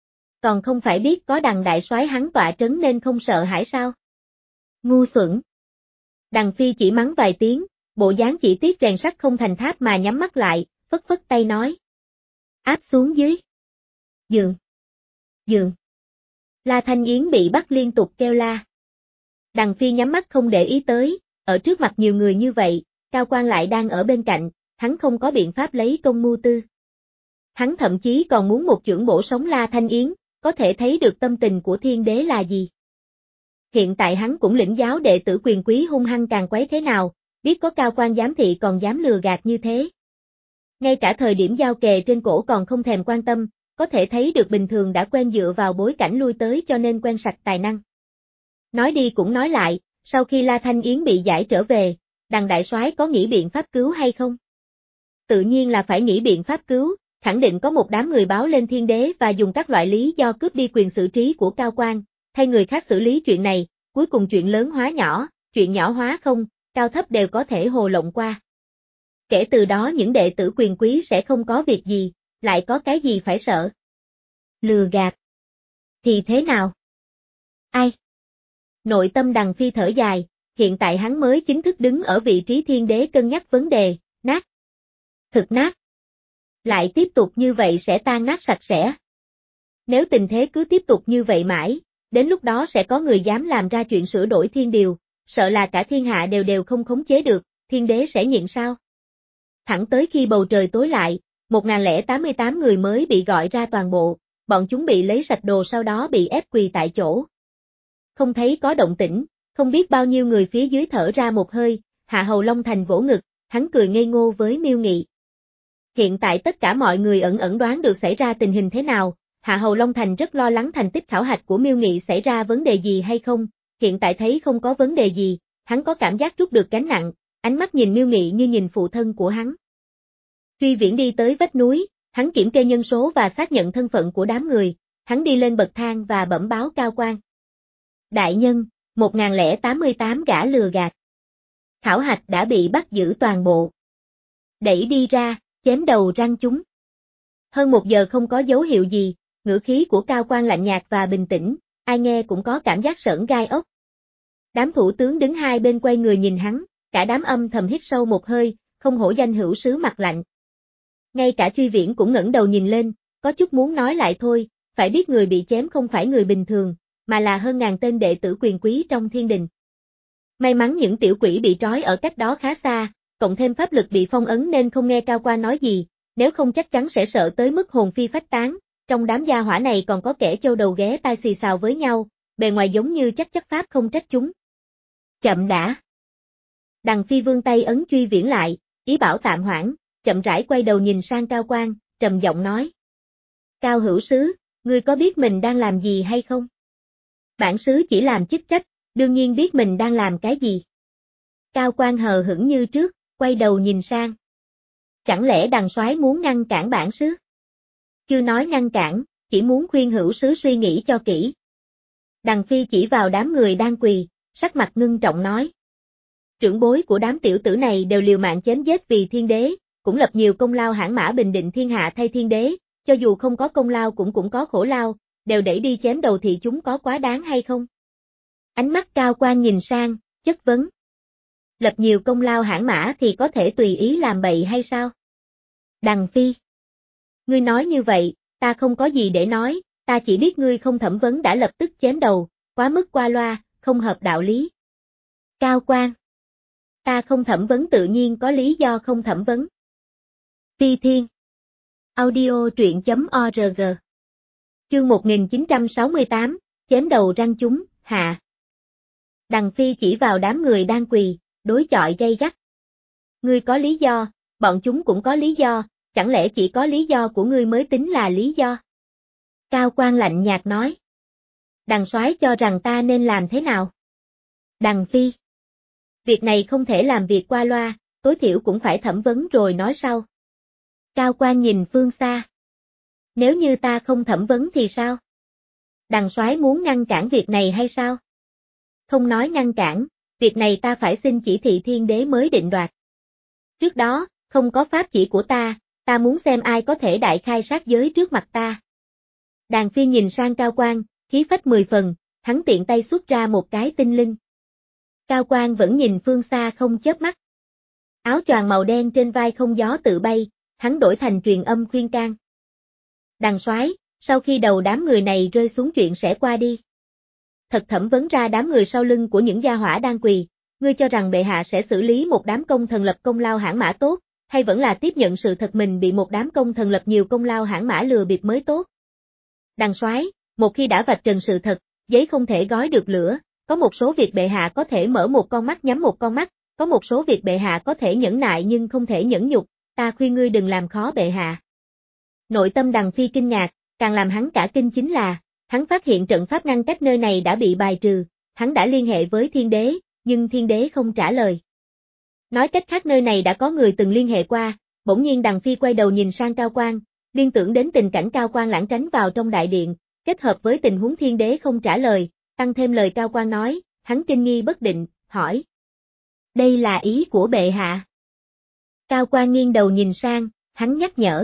[SPEAKER 1] Còn không phải biết có Đằng đại soái hắn tọa trấn nên không sợ hãi sao? Ngu xuẩn. Đằng Phi chỉ mắng vài tiếng, bộ dáng chỉ tiếc rèn sắt không thành tháp mà nhắm mắt lại, phất phất tay nói. Áp xuống dưới. Dừng. Dừng. La Thanh Yến bị bắt liên tục kêu la. Đằng Phi nhắm mắt không để ý tới, ở trước mặt nhiều người như vậy, Cao Quang lại đang ở bên cạnh, hắn không có biện pháp lấy công mưu tư. Hắn thậm chí còn muốn một chưởng bổ sống La Thanh Yến, có thể thấy được tâm tình của Thiên Đế là gì. Hiện tại hắn cũng lĩnh giáo đệ tử quyền quý hung hăng càng quấy thế nào, biết có Cao Quang giám thị còn dám lừa gạt như thế. Ngay cả thời điểm giao kề trên cổ còn không thèm quan tâm, có thể thấy được bình thường đã quen dựa vào bối cảnh lui tới cho nên quen sạch tài năng. Nói đi cũng nói lại, sau khi La Thanh Yến bị giải trở về, Đằng đại soái có nghĩ biện pháp cứu hay không? Tự nhiên là phải nghĩ biện pháp cứu, khẳng định có một đám người báo lên Thiên Đế và dùng các loại lý do cướp đi quyền xử trí của Cao Quang, thay người khác xử lý chuyện này, cuối cùng chuyện lớn hóa nhỏ, chuyện nhỏ hóa không, cao thấp đều có thể hồ lộng qua. Kể từ đó những đệ tử quyền quý sẽ không có việc gì, lại có cái gì phải sợ. Lừa gạt. Thì thế nào? Ai? Nội tâm Đằng Phi thở dài, hiện tại hắn mới chính thức đứng ở vị trí Thiên Đế cân nhắc vấn đề, nát. Thực nát. Lại tiếp tục như vậy sẽ tan nát sạch sẽ. Nếu tình thế cứ tiếp tục như vậy mãi, đến lúc đó sẽ có người dám làm ra chuyện sửa đổi thiên điều, sợ là cả thiên hạ đều đều không khống chế được, Thiên Đế sẽ nhịn sao? Thẳng tới khi bầu trời tối lại, một nghìn lẻ tám mươi tám người mới bị gọi ra toàn bộ, bọn chúng bị lấy sạch đồ sau đó bị ép quỳ tại chỗ. Không thấy có động tĩnh, không biết bao nhiêu người phía dưới thở ra một hơi, Hạ Hầu Long Thành vỗ ngực, hắn cười ngây ngô với Miêu Nghị. Hiện tại tất cả mọi người ẩn ẩn đoán được xảy ra tình hình thế nào, Hạ Hầu Long Thành rất lo lắng thành tích khảo hạch của Miêu Nghị xảy ra vấn đề gì hay không, hiện tại thấy không có vấn đề gì, hắn có cảm giác rút được gánh nặng, ánh mắt nhìn Miêu Nghị như nhìn phụ thân của hắn. Truy Viễn đi tới vách núi, hắn kiểm kê nhân số và xác nhận thân phận của đám người, hắn đi lên bậc thang và bẩm báo cao quan. Đại nhân, một nghìn lẻ tám mươi tám gã lừa gạt. Khảo hạch đã bị bắt giữ toàn bộ. Đẩy đi ra, chém đầu răng chúng. Hơn một giờ không có dấu hiệu gì, ngữ khí của cao quan lạnh nhạt và bình tĩnh, ai nghe cũng có cảm giác sởn gai ốc. Đám thủ tướng đứng hai bên quay người nhìn hắn, cả đám âm thầm hít sâu một hơi, không hổ danh hữu sứ mặt lạnh. Ngay cả Truy Viễn cũng ngẩng đầu nhìn lên, có chút muốn nói lại thôi, phải biết người bị chém không phải người bình thường, mà là hơn ngàn tên đệ tử quyền quý trong thiên đình. May mắn những tiểu quỷ bị trói ở cách đó khá xa, cộng thêm pháp lực bị phong ấn nên không nghe cao quan nói gì, nếu không chắc chắn sẽ sợ tới mức hồn phi phách tán, trong đám gia hỏa này còn có kẻ châu đầu ghé tai xì xào với nhau, bề ngoài giống như chắc chắc pháp không trách chúng. Chậm đã. Đằng Phi vươn tay ấn Truy Viễn lại, ý bảo tạm hoãn, chậm rãi quay đầu nhìn sang cao quan, trầm giọng nói. Cao hữu sứ, ngươi có biết mình đang làm gì hay không? Bản sứ chỉ làm chức trách, đương nhiên biết mình đang làm cái gì. Cao quan hờ hững như trước, quay đầu nhìn sang. Chẳng lẽ đằng soái muốn ngăn cản bản sứ? Chưa nói ngăn cản, chỉ muốn khuyên hữu sứ suy nghĩ cho kỹ. Đằng Phi chỉ vào đám người đang quỳ, sắc mặt ngưng trọng nói. Trưởng bối của đám tiểu tử này đều liều mạng chém giết vì thiên đế, cũng lập nhiều công lao hãn mã bình định thiên hạ thay thiên đế, cho dù không có công lao cũng cũng có khổ lao, đều đẩy đi chém đầu thì chúng có quá đáng hay không? Ánh mắt cao quan nhìn sang, chất vấn. Lập nhiều công lao hãn mã thì có thể tùy ý làm bậy hay sao? Đằng Phi. Ngươi nói như vậy, ta không có gì để nói, ta chỉ biết ngươi không thẩm vấn đã lập tức chém đầu, quá mức qua loa, không hợp đạo lý. Cao quan. Ta không thẩm vấn tự nhiên có lý do không thẩm vấn. Phi Thiên. Audio truyện.org. Chương một nghìn chín trăm sáu mươi tám, chém đầu răng chúng, hạ. Đằng Phi chỉ vào đám người đang quỳ, đối chọi gay gắt. Ngươi có lý do, bọn chúng cũng có lý do, chẳng lẽ chỉ có lý do của ngươi mới tính là lý do? Cao quan lạnh nhạt nói. Đằng soái cho rằng ta nên làm thế nào? Đằng Phi. Việc này không thể làm việc qua loa, tối thiểu cũng phải thẩm vấn rồi nói sau. Cao quan nhìn phương xa. Nếu như ta không thẩm vấn thì sao? Đằng soái muốn ngăn cản việc này hay sao? Không nói ngăn cản, việc này ta phải xin chỉ thị thiên đế mới định đoạt. Trước đó, không có pháp chỉ của ta, ta muốn xem ai có thể đại khai sát giới trước mặt ta. Đàn Phi nhìn sang Cao Quan, khí phách mười phần, hắn tiện tay xuất ra một cái tinh linh. Cao Quan vẫn nhìn phương xa không chớp mắt. Áo choàng màu đen trên vai không gió tự bay, hắn đổi thành truyền âm khuyên can. Đằng soái, sau khi đầu đám người này rơi xuống chuyện sẽ qua đi. Thật thẩm vấn ra đám người sau lưng của những gia hỏa đang quỳ, ngươi cho rằng bệ hạ sẽ xử lý một đám công thần lập công lao hãn mã tốt, hay vẫn là tiếp nhận sự thật mình bị một đám công thần lập nhiều công lao hãn mã lừa bịp mới tốt? Đằng soái, một khi đã vạch trần sự thật, giấy không thể gói được lửa, có một số việc bệ hạ có thể mở một con mắt nhắm một con mắt, có một số việc bệ hạ có thể nhẫn nại nhưng không thể nhẫn nhục, ta khuyên ngươi đừng làm khó bệ hạ. Nội tâm Đằng Phi kinh ngạc, càng làm hắn cả kinh chính là, hắn phát hiện trận pháp ngăn cách nơi này đã bị bài trừ, hắn đã liên hệ với thiên đế, nhưng thiên đế không trả lời. Nói cách khác nơi này đã có người từng liên hệ qua, bỗng nhiên Đằng Phi quay đầu nhìn sang Cao Quan, liên tưởng đến tình cảnh Cao Quan lãng tránh vào trong đại điện, kết hợp với tình huống thiên đế không trả lời, tăng thêm lời Cao Quan nói, hắn kinh nghi bất định, hỏi. Đây là ý của bệ hạ. Cao Quan nghiêng đầu nhìn sang, hắn nhắc nhở.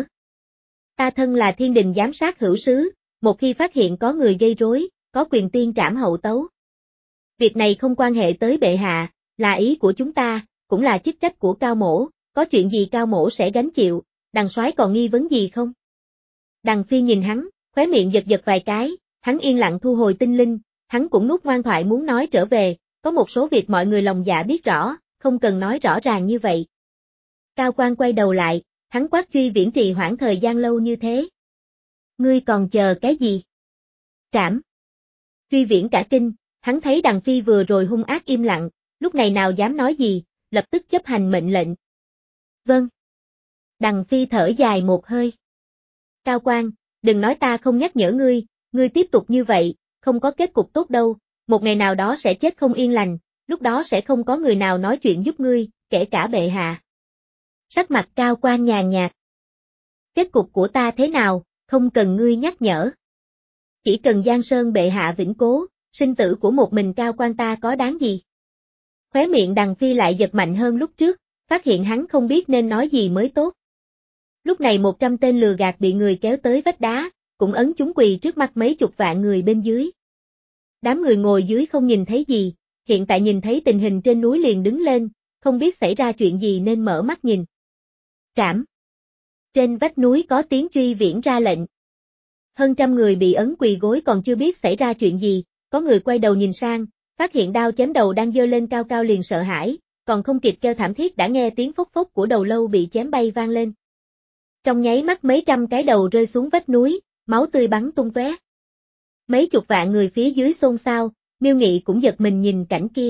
[SPEAKER 1] Ta thân là thiên đình giám sát hữu sứ, một khi phát hiện có người gây rối, có quyền tiên trảm hậu tấu. Việc này không quan hệ tới bệ hạ, là ý của chúng ta, cũng là chức trách của Cao Mỗ, có chuyện gì Cao Mỗ sẽ gánh chịu, Đằng soái còn nghi vấn gì không? Đằng Phi nhìn hắn, khóe miệng giật giật vài cái, hắn yên lặng thu hồi tinh linh, hắn cũng nuốt ngoan thoại muốn nói trở về, có một số việc mọi người lòng dạ biết rõ, không cần nói rõ ràng như vậy. Cao Quan quay đầu lại, hắn quát Truy Viễn trì hoãn thời gian lâu như thế. Ngươi còn chờ cái gì? Trảm. Truy Viễn cả kinh, hắn thấy Đằng Phi vừa rồi hung ác im lặng, lúc này nào dám nói gì, lập tức chấp hành mệnh lệnh. Vâng. Đằng Phi thở dài một hơi. Cao Quan, đừng nói ta không nhắc nhở ngươi, ngươi tiếp tục như vậy, không có kết cục tốt đâu, một ngày nào đó sẽ chết không yên lành, lúc đó sẽ không có người nào nói chuyện giúp ngươi, kể cả bệ hạ. Sắc mặt Cao Quan nhàn nhạt. Kết cục của ta thế nào, không cần ngươi nhắc nhở. Chỉ cần Giang Sơn bệ hạ vĩnh cố, sinh tử của một mình Cao Quan ta có đáng gì. Khóe miệng Đằng Phi lại giật mạnh hơn lúc trước, phát hiện hắn không biết nên nói gì mới tốt. Lúc này một trăm tên lừa gạt bị người kéo tới vách đá, cũng ấn chúng quỳ trước mặt mấy chục vạn người bên dưới. Đám người ngồi dưới không nhìn thấy gì, hiện tại nhìn thấy tình hình trên núi liền đứng lên, không biết xảy ra chuyện gì nên mở mắt nhìn. Trảm. Trên vách núi có tiếng truy viễn ra lệnh. Hơn trăm người bị ấn quỳ gối còn chưa biết xảy ra chuyện gì, có người quay đầu nhìn sang, phát hiện đao chém đầu đang giơ lên cao cao liền sợ hãi, còn không kịp kêu thảm thiết đã nghe tiếng phốc phốc của đầu lâu bị chém bay vang lên. Trong nháy mắt mấy trăm cái đầu rơi xuống vách núi, máu tươi bắn tung tóe. Mấy chục vạn người phía dưới xôn xao, Miêu Nghị cũng giật mình nhìn cảnh kia.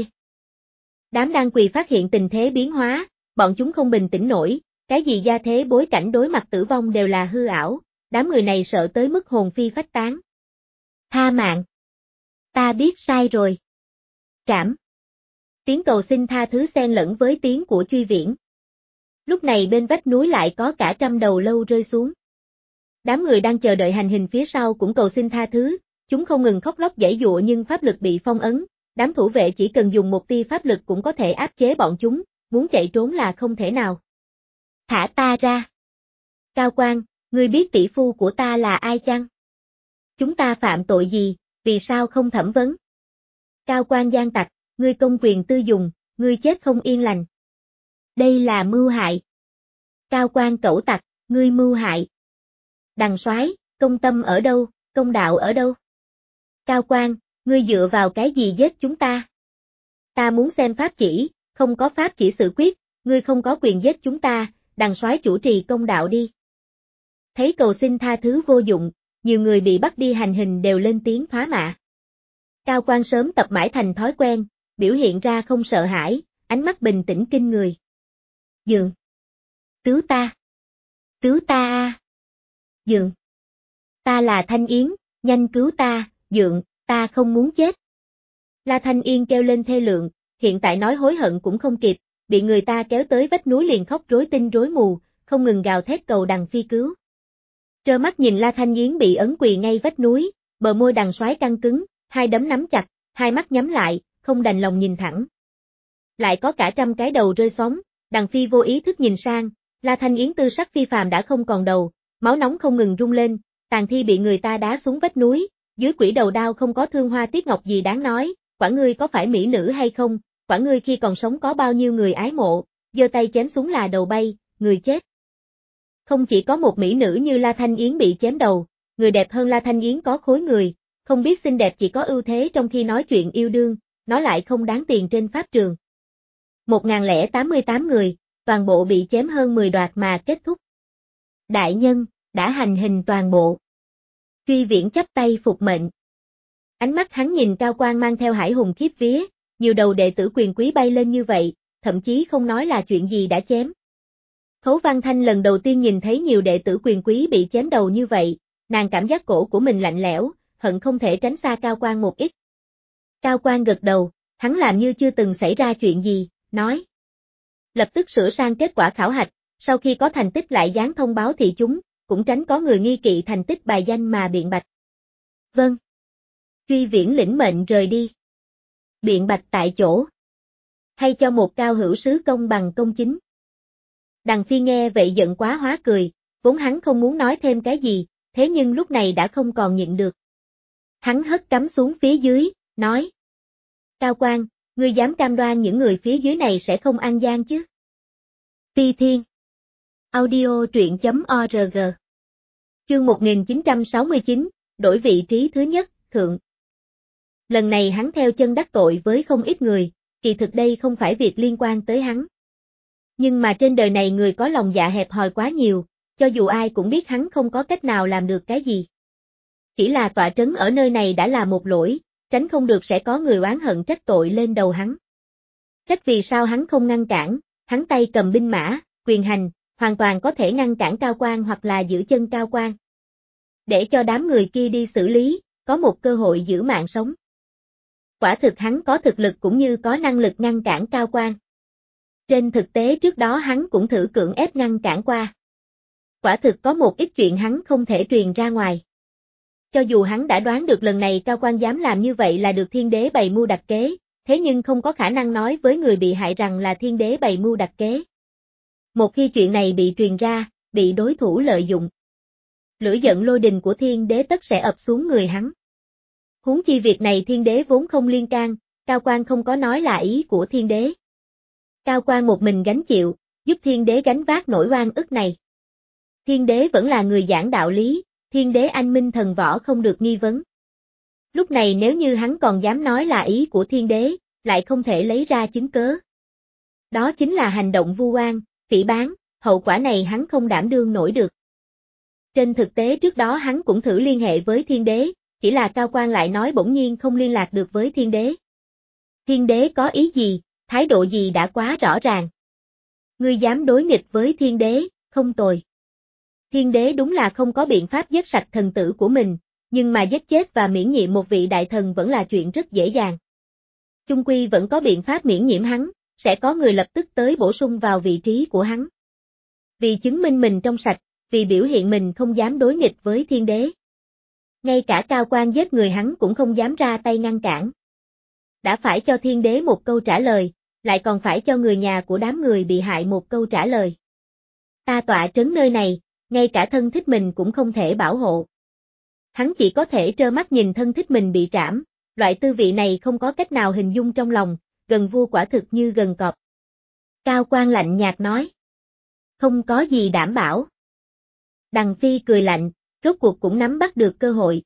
[SPEAKER 1] Đám đang quỳ phát hiện tình thế biến hóa, bọn chúng không bình tĩnh nổi, cái gì gia thế bối cảnh đối mặt tử vong đều là hư ảo, đám người này sợ tới mức hồn phi phách tán. Tha mạng. Ta biết sai rồi. Trảm. Tiếng cầu xin tha thứ xen lẫn với tiếng của truy viễn. Lúc này bên vách núi lại có cả trăm đầu lâu rơi xuống. Đám người đang chờ đợi hành hình phía sau cũng cầu xin tha thứ, chúng không ngừng khóc lóc giãy giụa nhưng pháp lực bị phong ấn, đám thủ vệ chỉ cần dùng một tia pháp lực cũng có thể áp chế bọn chúng, muốn chạy trốn là không thể nào. Thả ta ra. Cao Quan, ngươi biết tỷ phu của ta là ai chăng? Chúng ta phạm tội gì, vì sao không thẩm vấn? Cao Quan gian tặc, ngươi công quyền tư dùng, ngươi chết không yên lành. Đây là mưu hại. Cao Quan cẩu tặc, ngươi mưu hại. Đằng Soái, công tâm ở đâu, công đạo ở đâu? Cao Quan, ngươi dựa vào cái gì giết chúng ta? Ta muốn xem pháp chỉ, không có pháp chỉ xử quyết, ngươi không có quyền giết chúng ta, Đằng Soái chủ trì công đạo đi. Thấy cầu xin tha thứ vô dụng, nhiều người bị bắt đi hành hình đều lên tiếng thoá mạ. Cao Quan sớm tập mãi thành thói quen, biểu hiện ra không sợ hãi, ánh mắt bình tĩnh kinh người. Dượng. Cứu ta. Cứu ta a. Dượng. Ta là Thanh Yến, nhanh cứu ta, Dượng, ta không muốn chết. La Thanh Yên kêu lên thê lượng, hiện tại nói hối hận cũng không kịp, bị người ta kéo tới vách núi liền khóc rối tinh rối mù, không ngừng gào thét cầu Đằng Phi cứu. Trơ mắt nhìn La Thanh Yến bị ấn quỳ ngay vách núi, bờ môi Đằng Soái căng cứng, hai đấm nắm chặt, hai mắt nhắm lại, không đành lòng nhìn thẳng. Lại có cả trăm cái đầu rơi xuống, Đằng Phi vô ý thức nhìn sang, La Thanh Yến tư sắc phi phàm đã không còn đầu, máu nóng không ngừng rung lên, tàn thi bị người ta đá xuống vách núi, dưới quỷ đầu đao không có thương hoa tiết ngọc gì đáng nói, quả ngươi có phải mỹ nữ hay không, quả ngươi khi còn sống có bao nhiêu người ái mộ, giơ tay chém xuống là đầu bay, người chết. Không chỉ có một mỹ nữ như La Thanh Yến bị chém đầu, người đẹp hơn La Thanh Yến có khối người, không biết xinh đẹp chỉ có ưu thế trong khi nói chuyện yêu đương, nó lại không đáng tiền trên pháp trường. một nghìn lẻ tám mươi tám người, toàn bộ bị chém hơn mười đoạt mà kết thúc. Đại nhân, đã hành hình toàn bộ. Truy viễn chắp tay phục mệnh. Ánh mắt hắn nhìn Cao Quan mang theo hải hùng khiếp vía, nhiều đầu đệ tử quyền quý bay lên như vậy, thậm chí không nói là chuyện gì đã chém. Khấu Văn Thanh lần đầu tiên nhìn thấy nhiều đệ tử quyền quý bị chém đầu như vậy, nàng cảm giác cổ của mình lạnh lẽo, hận không thể tránh xa Cao Quan một ít. Cao Quan gật đầu, hắn làm như chưa từng xảy ra chuyện gì, nói. Lập tức sửa sang kết quả khảo hạch, sau khi có thành tích lại dán thông báo thị chúng, cũng tránh có người nghi kỵ thành tích bài danh mà biện bạch. Vâng. Truy viễn lĩnh mệnh rời đi. Biện bạch tại chỗ. Hay cho một cao hữu sứ công bằng công chính. Đằng Phi nghe vậy giận quá hóa cười, vốn hắn không muốn nói thêm cái gì, thế nhưng lúc này đã không còn nhịn được. Hắn hất cắm xuống phía dưới, nói. Cao Quan, ngươi dám cam đoan những người phía dưới này sẽ không ăn gian chứ? Ti Thiên. Audio truyện chấm org. Chương một nghìn chín trăm sáu mươi chín, đổi vị trí thứ nhất, thượng. Lần này hắn theo chân đắc tội với không ít người, kỳ thực đây không phải việc liên quan tới hắn. Nhưng mà trên đời này người có lòng dạ hẹp hòi quá nhiều, cho dù ai cũng biết hắn không có cách nào làm được cái gì. Chỉ là tọa trấn ở nơi này đã là một lỗi, tránh không được sẽ có người oán hận trách tội lên đầu hắn. Trách vì sao hắn không ngăn cản, hắn tay cầm binh mã, quyền hành, hoàn toàn có thể ngăn cản Cao Quang hoặc là giữ chân Cao Quang. Để cho đám người kia đi xử lý, có một cơ hội giữ mạng sống. Quả thực hắn có thực lực cũng như có năng lực ngăn cản Cao Quang. Trên thực tế trước đó hắn cũng thử cưỡng ép ngăn cản qua. Quả thực có một ít chuyện hắn không thể truyền ra ngoài. Cho dù hắn đã đoán được lần này Cao Quang dám làm như vậy là được thiên đế bày mưu đặt kế, thế nhưng không có khả năng nói với người bị hại rằng là thiên đế bày mưu đặt kế. Một khi chuyện này bị truyền ra, bị đối thủ lợi dụng, lửa giận lôi đình của thiên đế tất sẽ ập xuống người hắn. Huống chi việc này thiên đế vốn không liên can, Cao Quang không có nói là ý của thiên đế. Cao Quang một mình gánh chịu, giúp thiên đế gánh vác nỗi oan ức này. Thiên đế vẫn là người giảng đạo lý, thiên đế anh minh thần võ không được nghi vấn. Lúc này nếu như hắn còn dám nói là ý của thiên đế, lại không thể lấy ra chứng cớ. Đó chính là hành động vu oan, phỉ báng, hậu quả này hắn không đảm đương nổi được. Trên thực tế trước đó hắn cũng thử liên hệ với thiên đế, chỉ là Cao Quang lại nói bỗng nhiên không liên lạc được với thiên đế. Thiên đế có ý gì, thái độ gì đã quá rõ ràng. Ngươi dám đối nghịch với thiên đế, không tồi. Thiên đế đúng là không có biện pháp giết sạch thần tử của mình, nhưng mà giết chết và miễn nhiệm một vị đại thần vẫn là chuyện rất dễ dàng. Chung quy vẫn có biện pháp miễn nhiệm hắn, sẽ có người lập tức tới bổ sung vào vị trí của hắn. Vì chứng minh mình trong sạch, vì biểu hiện mình không dám đối nghịch với thiên đế. Ngay cả Cao Quang giết người hắn cũng không dám ra tay ngăn cản. Đã phải cho thiên đế một câu trả lời, lại còn phải cho người nhà của đám người bị hại một câu trả lời. Ta tọa trấn nơi này, ngay cả thân thích mình cũng không thể bảo hộ. Hắn chỉ có thể trơ mắt nhìn thân thích mình bị trảm, loại tư vị này không có cách nào hình dung trong lòng, gần vua quả thực như gần cọp. Cao Quang lạnh nhạt nói. Không có gì đảm bảo. Đằng Phi cười lạnh, rốt cuộc cũng nắm bắt được cơ hội.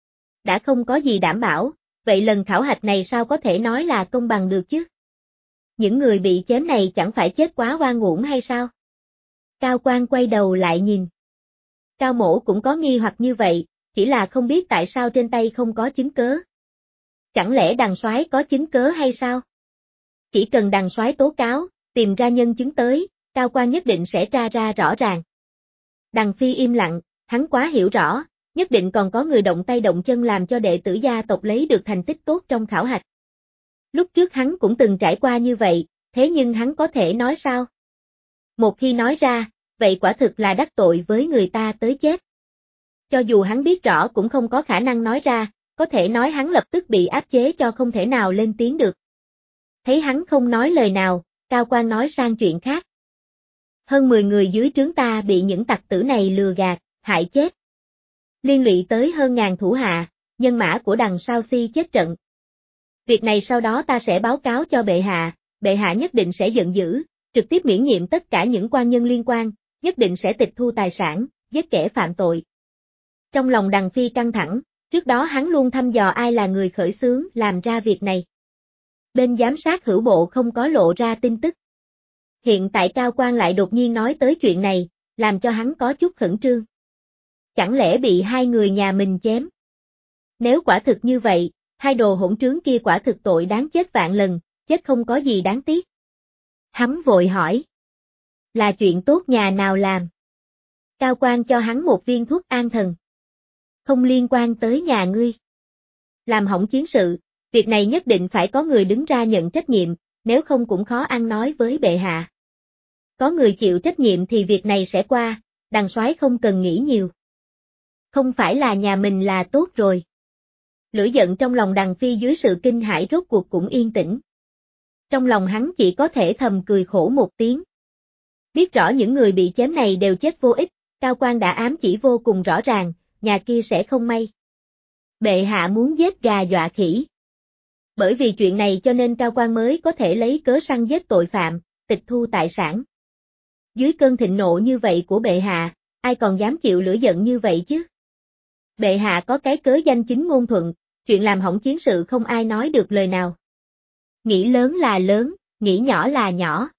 [SPEAKER 1] Đã không có gì đảm bảo, vậy lần khảo hạch này sao có thể nói là công bằng được chứ? Những người bị chém này chẳng phải chết quá oan uổng hay sao? Cao Quang quay đầu lại nhìn. Cao Mỗ cũng có nghi hoặc như vậy, chỉ là không biết tại sao trên tay không có chứng cớ. Chẳng lẽ Đằng Soái có chứng cớ hay sao? Chỉ cần Đằng Soái tố cáo, tìm ra nhân chứng tới, Cao Quang nhất định sẽ tra ra rõ ràng. Đằng Phi im lặng, hắn quá hiểu rõ, nhất định còn có người động tay động chân làm cho đệ tử gia tộc lấy được thành tích tốt trong khảo hạch. Lúc trước hắn cũng từng trải qua như vậy, thế nhưng hắn có thể nói sao? Một khi nói ra, vậy quả thực là đắc tội với người ta tới chết. Cho dù hắn biết rõ cũng không có khả năng nói ra, có thể nói hắn lập tức bị áp chế cho không thể nào lên tiếng được. Thấy hắn không nói lời nào, Cao Quang nói sang chuyện khác. Hơn mười người dưới trướng ta bị những tặc tử này lừa gạt, hại chết. Liên lụy tới hơn ngàn thủ hạ, nhân mã của Đằng Sao Si chết trận. Việc này sau đó ta sẽ báo cáo cho bệ hạ, bệ hạ nhất định sẽ giận dữ, trực tiếp miễn nhiệm tất cả những quan nhân liên quan, nhất định sẽ tịch thu tài sản, giết kẻ phạm tội. Trong lòng Đằng Phi căng thẳng, trước đó hắn luôn thăm dò ai là người khởi xướng làm ra việc này. Bên giám sát hữu bộ không có lộ ra tin tức. Hiện tại Cao Quang lại đột nhiên nói tới chuyện này, làm cho hắn có chút khẩn trương. Chẳng lẽ bị hai người nhà mình chém? Nếu quả thực như vậy, hai đồ hỗn trướng kia quả thực tội đáng chết vạn lần, chết không có gì đáng tiếc. Hắn vội hỏi. Là chuyện tốt nhà nào làm? Cao Quang cho hắn một viên thuốc an thần. Không liên quan tới nhà ngươi. Làm hỏng chiến sự, việc này nhất định phải có người đứng ra nhận trách nhiệm, nếu không cũng khó ăn nói với bệ hạ. Có người chịu trách nhiệm thì việc này sẽ qua, Đằng Soái không cần nghĩ nhiều. Không phải là nhà mình là tốt rồi. Lửa giận trong lòng Đằng Phi dưới sự kinh hãi rốt cuộc cũng yên tĩnh. Trong lòng hắn chỉ có thể thầm cười khổ một tiếng. Biết rõ những người bị chém này đều chết vô ích, Cao Quang đã ám chỉ vô cùng rõ ràng, nhà kia sẽ không may. Bệ hạ muốn giết gà dọa khỉ. Bởi vì chuyện này cho nên Cao Quang mới có thể lấy cớ săn giết tội phạm, tịch thu tài sản. Dưới cơn thịnh nộ như vậy của bệ hạ, ai còn dám chịu lửa giận như vậy chứ? Bệ hạ có cái cớ danh chính ngôn thuận, chuyện làm hỏng chiến sự không ai nói được lời nào. Nghĩ lớn là lớn, nghĩ nhỏ là nhỏ.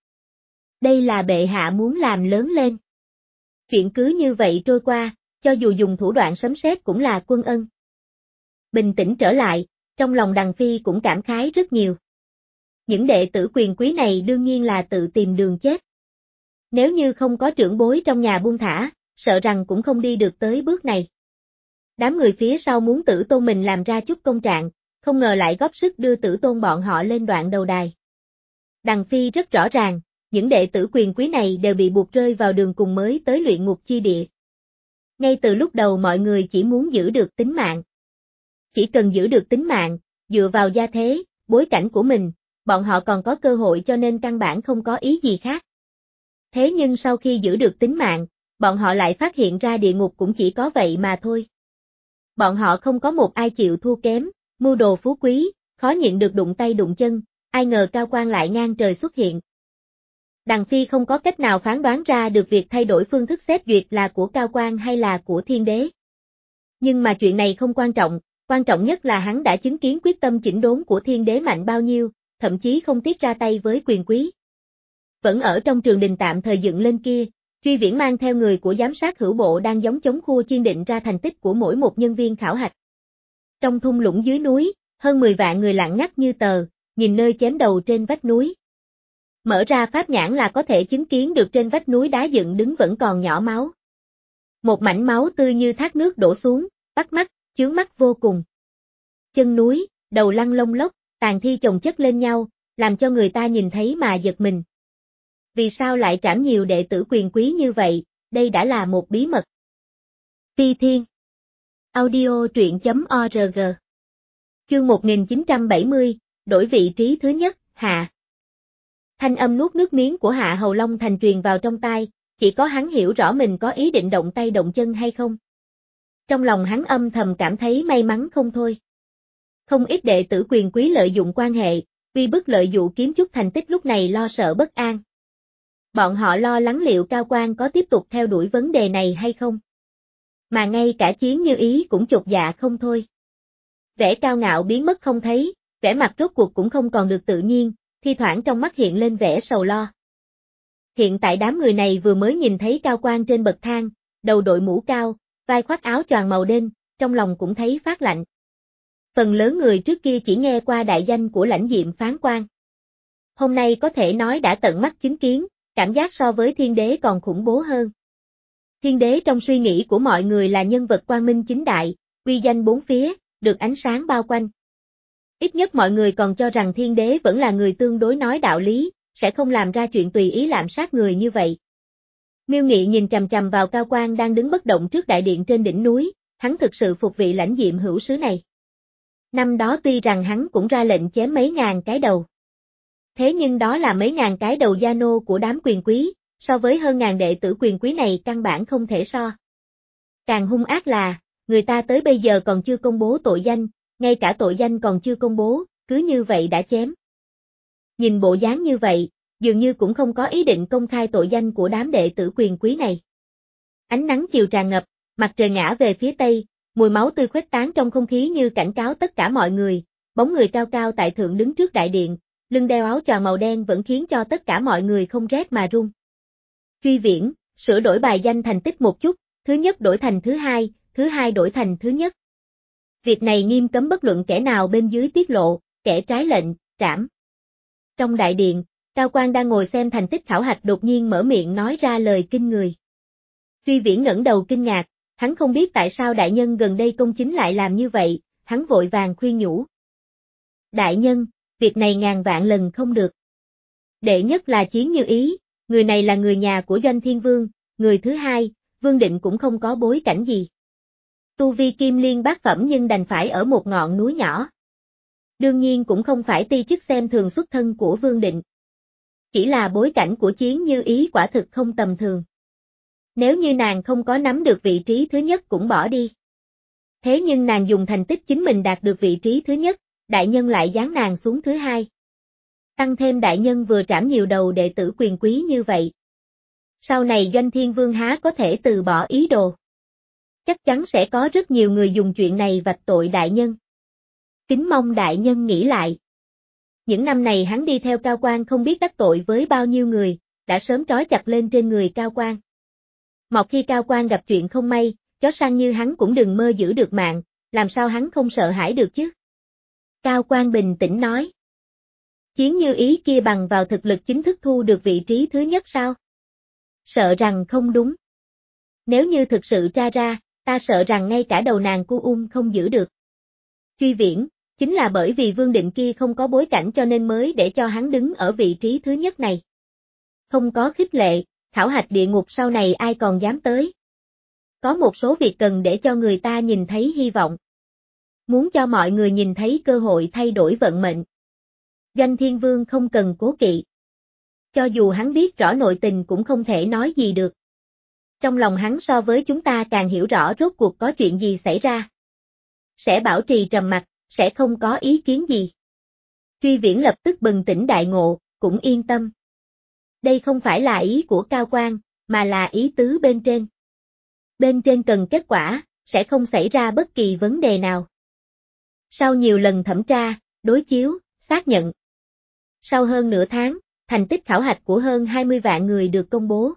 [SPEAKER 1] Đây là bệ hạ muốn làm lớn lên. Chuyện cứ như vậy trôi qua, cho dù dùng thủ đoạn sấm sét cũng là quân ân. Bình tĩnh trở lại, trong lòng Đằng Phi cũng cảm khái rất nhiều. Những đệ tử quyền quý này đương nhiên là tự tìm đường chết. Nếu như không có trưởng bối trong nhà buông thả, sợ rằng cũng không đi được tới bước này. Đám người phía sau muốn Tử Tôn mình làm ra chút công trạng, không ngờ lại góp sức đưa Tử Tôn bọn họ lên đoạn đầu đài. Đằng Phi rất rõ ràng, những đệ tử quyền quý này đều bị buộc rơi vào đường cùng mới tới luyện ngục chi địa. Ngay từ lúc đầu mọi người chỉ muốn giữ được tính mạng. Chỉ cần giữ được tính mạng, dựa vào gia thế, bối cảnh của mình, bọn họ còn có cơ hội cho nên căn bản không có ý gì khác. Thế nhưng sau khi giữ được tính mạng, bọn họ lại phát hiện ra địa ngục cũng chỉ có vậy mà thôi. Bọn họ không có một ai chịu thua kém, mưu đồ phú quý, khó nhịn được đụng tay đụng chân, ai ngờ Cao Quang lại ngang trời xuất hiện. Đằng Phi không có cách nào phán đoán ra được việc thay đổi phương thức xét duyệt là của Cao Quang hay là của Thiên Đế. Nhưng mà chuyện này không quan trọng, quan trọng nhất là hắn đã chứng kiến quyết tâm chỉnh đốn của Thiên Đế mạnh bao nhiêu, thậm chí không tiếc ra tay với quyền quý. Vẫn ở trong trường đình tạm thời dựng lên kia, Truy Viễn mang theo người của giám sát hữu bộ đang giống chống khua chiên định ra thành tích của mỗi một nhân viên khảo hạch. Trong thung lũng dưới núi, hơn mười vạn người lặng ngắt như tờ, nhìn nơi chém đầu trên vách núi. Mở ra pháp nhãn là có thể chứng kiến được trên vách núi đá dựng đứng vẫn còn nhỏ máu. Một mảnh máu tươi như thác nước đổ xuống, bắt mắt, chướng mắt vô cùng. Chân núi, đầu lăn lông lốc, tàn thi chồng chất lên nhau, làm cho người ta nhìn thấy mà giật mình. Vì sao lại trảm nhiều đệ tử quyền quý như vậy, đây đã là một bí mật. Phi Thiên Audio truyện chấm org Chương một nghìn chín trăm bảy mươi, đổi vị trí thứ nhất, Hạ. Thanh âm nuốt nước miếng của Hạ Hầu Long Thành truyền vào trong tai, chỉ có hắn hiểu rõ mình có ý định động tay động chân hay không. Trong lòng hắn âm thầm cảm thấy may mắn không thôi. Không ít đệ tử quyền quý lợi dụng quan hệ, uy bức lợi dụ kiếm chút thành tích lúc này lo sợ bất an. Bọn họ lo lắng liệu Cao Quang có tiếp tục theo đuổi vấn đề này hay không. Mà ngay cả Chiến Như Ý cũng chột dạ không thôi. Vẻ cao ngạo biến mất không thấy, vẻ mặt rốt cuộc cũng không còn được tự nhiên, thi thoảng trong mắt hiện lên vẻ sầu lo. Hiện tại đám người này vừa mới nhìn thấy Cao Quang trên bậc thang, đầu đội mũ cao, vai khoác áo choàng màu đen, trong lòng cũng thấy phát lạnh. Phần lớn người trước kia chỉ nghe qua đại danh của lãnh diệm phán quan. Hôm nay có thể nói đã tận mắt chứng kiến, cảm giác so với Thiên Đế còn khủng bố hơn. Thiên Đế trong suy nghĩ của mọi người là nhân vật quang minh chính đại, uy danh bốn phía, được ánh sáng bao quanh. Ít nhất mọi người còn cho rằng Thiên Đế vẫn là người tương đối nói đạo lý, sẽ không làm ra chuyện tùy ý lạm sát người như vậy. Miêu Nghị nhìn chằm chằm vào Cao Quang đang đứng bất động trước đại điện trên đỉnh núi, hắn thực sự phục vị lãnh diệm hữu sứ này. Năm đó tuy rằng hắn cũng ra lệnh chém mấy ngàn cái đầu. Thế nhưng đó là mấy ngàn cái đầu gia nô của đám quyền quý, so với hơn ngàn đệ tử quyền quý này căn bản không thể so. Càng hung ác là, người ta tới bây giờ còn chưa công bố tội danh, ngay cả tội danh còn chưa công bố, cứ như vậy đã chém. Nhìn bộ dáng như vậy, dường như cũng không có ý định công khai tội danh của đám đệ tử quyền quý này. Ánh nắng chiều tràn ngập, mặt trời ngã về phía tây, mùi máu tươi khuếch tán trong không khí như cảnh cáo tất cả mọi người, bóng người cao cao tại thượng đứng trước đại điện, lưng đeo áo choàng màu đen vẫn khiến cho tất cả mọi người không rét mà run. Truy Viễn, sửa đổi bài danh thành tích một chút, thứ nhất đổi thành thứ hai, thứ hai đổi thành thứ nhất. Việc này nghiêm cấm bất luận kẻ nào bên dưới tiết lộ, kẻ trái lệnh, trảm. Trong đại điện, Cao Quang đang ngồi xem thành tích khảo hạch đột nhiên mở miệng nói ra lời kinh người. Truy Viễn ngẩng đầu kinh ngạc, hắn không biết tại sao đại nhân gần đây công chính lại làm như vậy, hắn vội vàng khuyên nhủ. Đại nhân, việc này ngàn vạn lần không được. Đệ nhất là Chiến Như Ý, người này là người nhà của Doanh Thiên Vương, người thứ hai, Vương Định cũng không có bối cảnh gì. Tu vi kim liên bát phẩm nhưng đành phải ở một ngọn núi nhỏ. Đương nhiên cũng không phải ti chức xem thường xuất thân của Vương Định. Chỉ là bối cảnh của Chiến Như Ý quả thực không tầm thường. Nếu như nàng không có nắm được vị trí thứ nhất cũng bỏ đi. Thế nhưng nàng dùng thành tích chính mình đạt được vị trí thứ nhất, đại nhân lại giáng nàng xuống thứ hai. Tăng thêm đại nhân vừa trảm nhiều đầu đệ tử quyền quý như vậy. Sau này Doanh Thiên Vương há có thể từ bỏ ý đồ. Chắc chắn sẽ có rất nhiều người dùng chuyện này vạch tội đại nhân. Kính mong đại nhân nghĩ lại. Những năm này hắn đi theo Cao Quang không biết đắc tội với bao nhiêu người, đã sớm trói chặt lên trên người Cao Quang. Một khi Cao Quang gặp chuyện không may, chó săn như hắn cũng đừng mơ giữ được mạng, làm sao hắn không sợ hãi được chứ? Cao Quang bình tĩnh nói. Chiến Như Ý kia bằng vào thực lực chính thức thu được vị trí thứ nhất sao? Sợ rằng không đúng. Nếu như thực sự tra ra, ta sợ rằng ngay cả đầu nàng cu um không giữ được. Truy Viễn, chính là bởi vì Vương Định kia không có bối cảnh cho nên mới để cho hắn đứng ở vị trí thứ nhất này. Không có khích lệ, khảo hạch địa ngục sau này ai còn dám tới. Có một số việc cần để cho người ta nhìn thấy hy vọng. Muốn cho mọi người nhìn thấy cơ hội thay đổi vận mệnh. Doanh Thiên Vương không cần cố kỵ. Cho dù hắn biết rõ nội tình cũng không thể nói gì được. Trong lòng hắn so với chúng ta càng hiểu rõ rốt cuộc có chuyện gì xảy ra. Sẽ bảo trì trầm mặc, sẽ không có ý kiến gì. Truy Viễn lập tức bừng tỉnh đại ngộ, cũng yên tâm. Đây không phải là ý của cao quan, mà là ý tứ bên trên. Bên trên cần kết quả, sẽ không xảy ra bất kỳ vấn đề nào. Sau nhiều lần thẩm tra, đối chiếu, xác nhận. Sau hơn nửa tháng, thành tích khảo hạch của hơn hai mươi vạn người được công bố.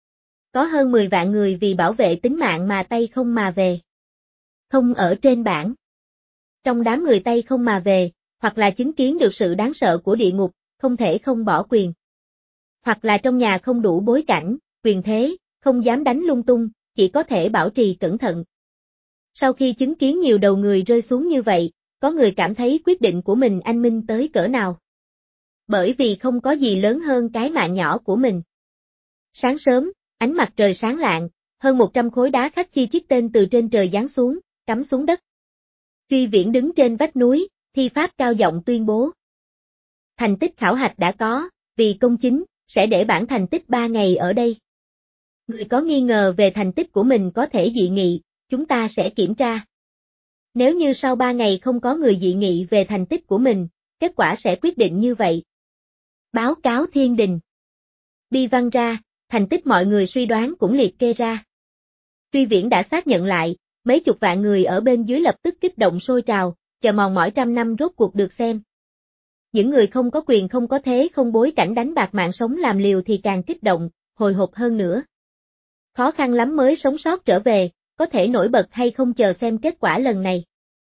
[SPEAKER 1] Có hơn mười vạn người vì bảo vệ tính mạng mà tay không mà về. Không ở trên bảng. Trong đám người tay không mà về, hoặc là chứng kiến được sự đáng sợ của địa ngục, không thể không bỏ quyền. Hoặc là trong nhà không đủ bối cảnh, quyền thế, không dám đánh lung tung, chỉ có thể bảo trì cẩn thận. Sau khi chứng kiến nhiều đầu người rơi xuống như vậy, có người cảm thấy quyết định của mình anh minh tới cỡ nào. Bởi vì không có gì lớn hơn cái mạng nhỏ của mình. Sáng sớm, ánh mặt trời sáng lạng, hơn một trăm khối đá khắc chi chít tên từ trên trời giáng xuống, cắm xuống đất. Truy Viễn đứng trên vách núi, thi pháp cao giọng tuyên bố. Thành tích khảo hạch đã có, vì công chính, sẽ để bản thành tích ba ngày ở đây. Người có nghi ngờ về thành tích của mình có thể dị nghị, chúng ta sẽ kiểm tra. Nếu như sau ba ngày không có người dị nghị về thành tích của mình, kết quả sẽ quyết định như vậy. Báo cáo thiên đình. Bi văn ra, thành tích mọi người suy đoán cũng liệt kê ra. Truy Viễn đã xác nhận lại, mấy chục vạn người ở bên dưới lập tức kích động sôi trào, chờ mòn mỏi trăm năm rốt cuộc được xem. Những người không có quyền không có thế không bối cảnh đánh bạc mạng sống làm liều thì càng kích động, hồi hộp hơn nữa. Khó khăn lắm mới sống sót trở về, có thể nổi bật hay không chờ xem kết quả lần này.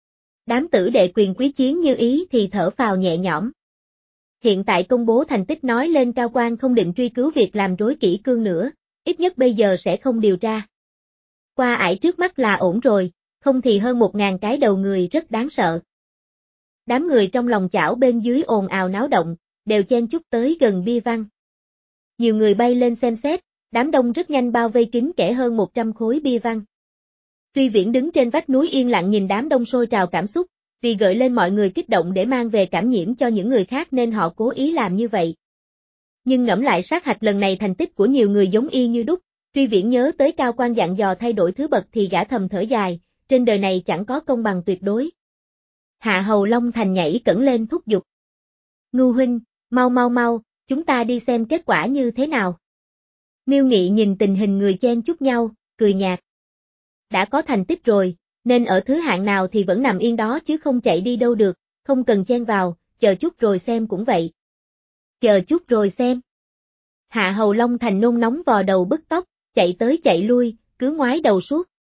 [SPEAKER 1] Đám tử đệ quyền quý chiến như ý thì thở phào nhẹ nhõm. Hiện tại công bố thành tích nói lên cao quan không định truy cứu việc làm rối kỷ cương nữa, ít nhất bây giờ sẽ không điều tra. Qua ải trước mắt là ổn rồi, không thì hơn một ngàn cái đầu người rất đáng sợ. Đám người trong lòng chảo bên dưới ồn ào náo động, đều chen chúc tới gần bia văn. Nhiều người bay lên xem xét, đám đông rất nhanh bao vây kín kẽ hơn một trăm khối bia văn. Truy Viễn đứng trên vách núi yên lặng nhìn đám đông sôi trào cảm xúc, vì gợi lên mọi người kích động để mang về cảm nhiễm cho những người khác nên họ cố ý làm như vậy. Nhưng ngẫm lại sát hạch lần này thành tích của nhiều người giống y như đúc, Truy Viễn nhớ tới cao quan dặn dò thay đổi thứ bậc thì gã thầm thở dài, trên đời này chẳng có công bằng tuyệt đối. Hạ Hầu Long Thành nhảy cẫng lên thúc giục. Ngưu huynh, mau mau mau, chúng ta đi xem kết quả như thế nào. Miêu Nghị nhìn tình hình người chen chúc nhau, cười nhạt. Đã có thành tích rồi, nên ở thứ hạng nào thì vẫn nằm yên đó chứ không chạy đi đâu được, không cần chen vào, chờ chút rồi xem cũng vậy. Chờ chút rồi xem. Hạ Hầu Long Thành nôn nóng vò đầu bứt tóc, chạy tới chạy lui, cứ ngoái đầu suốt.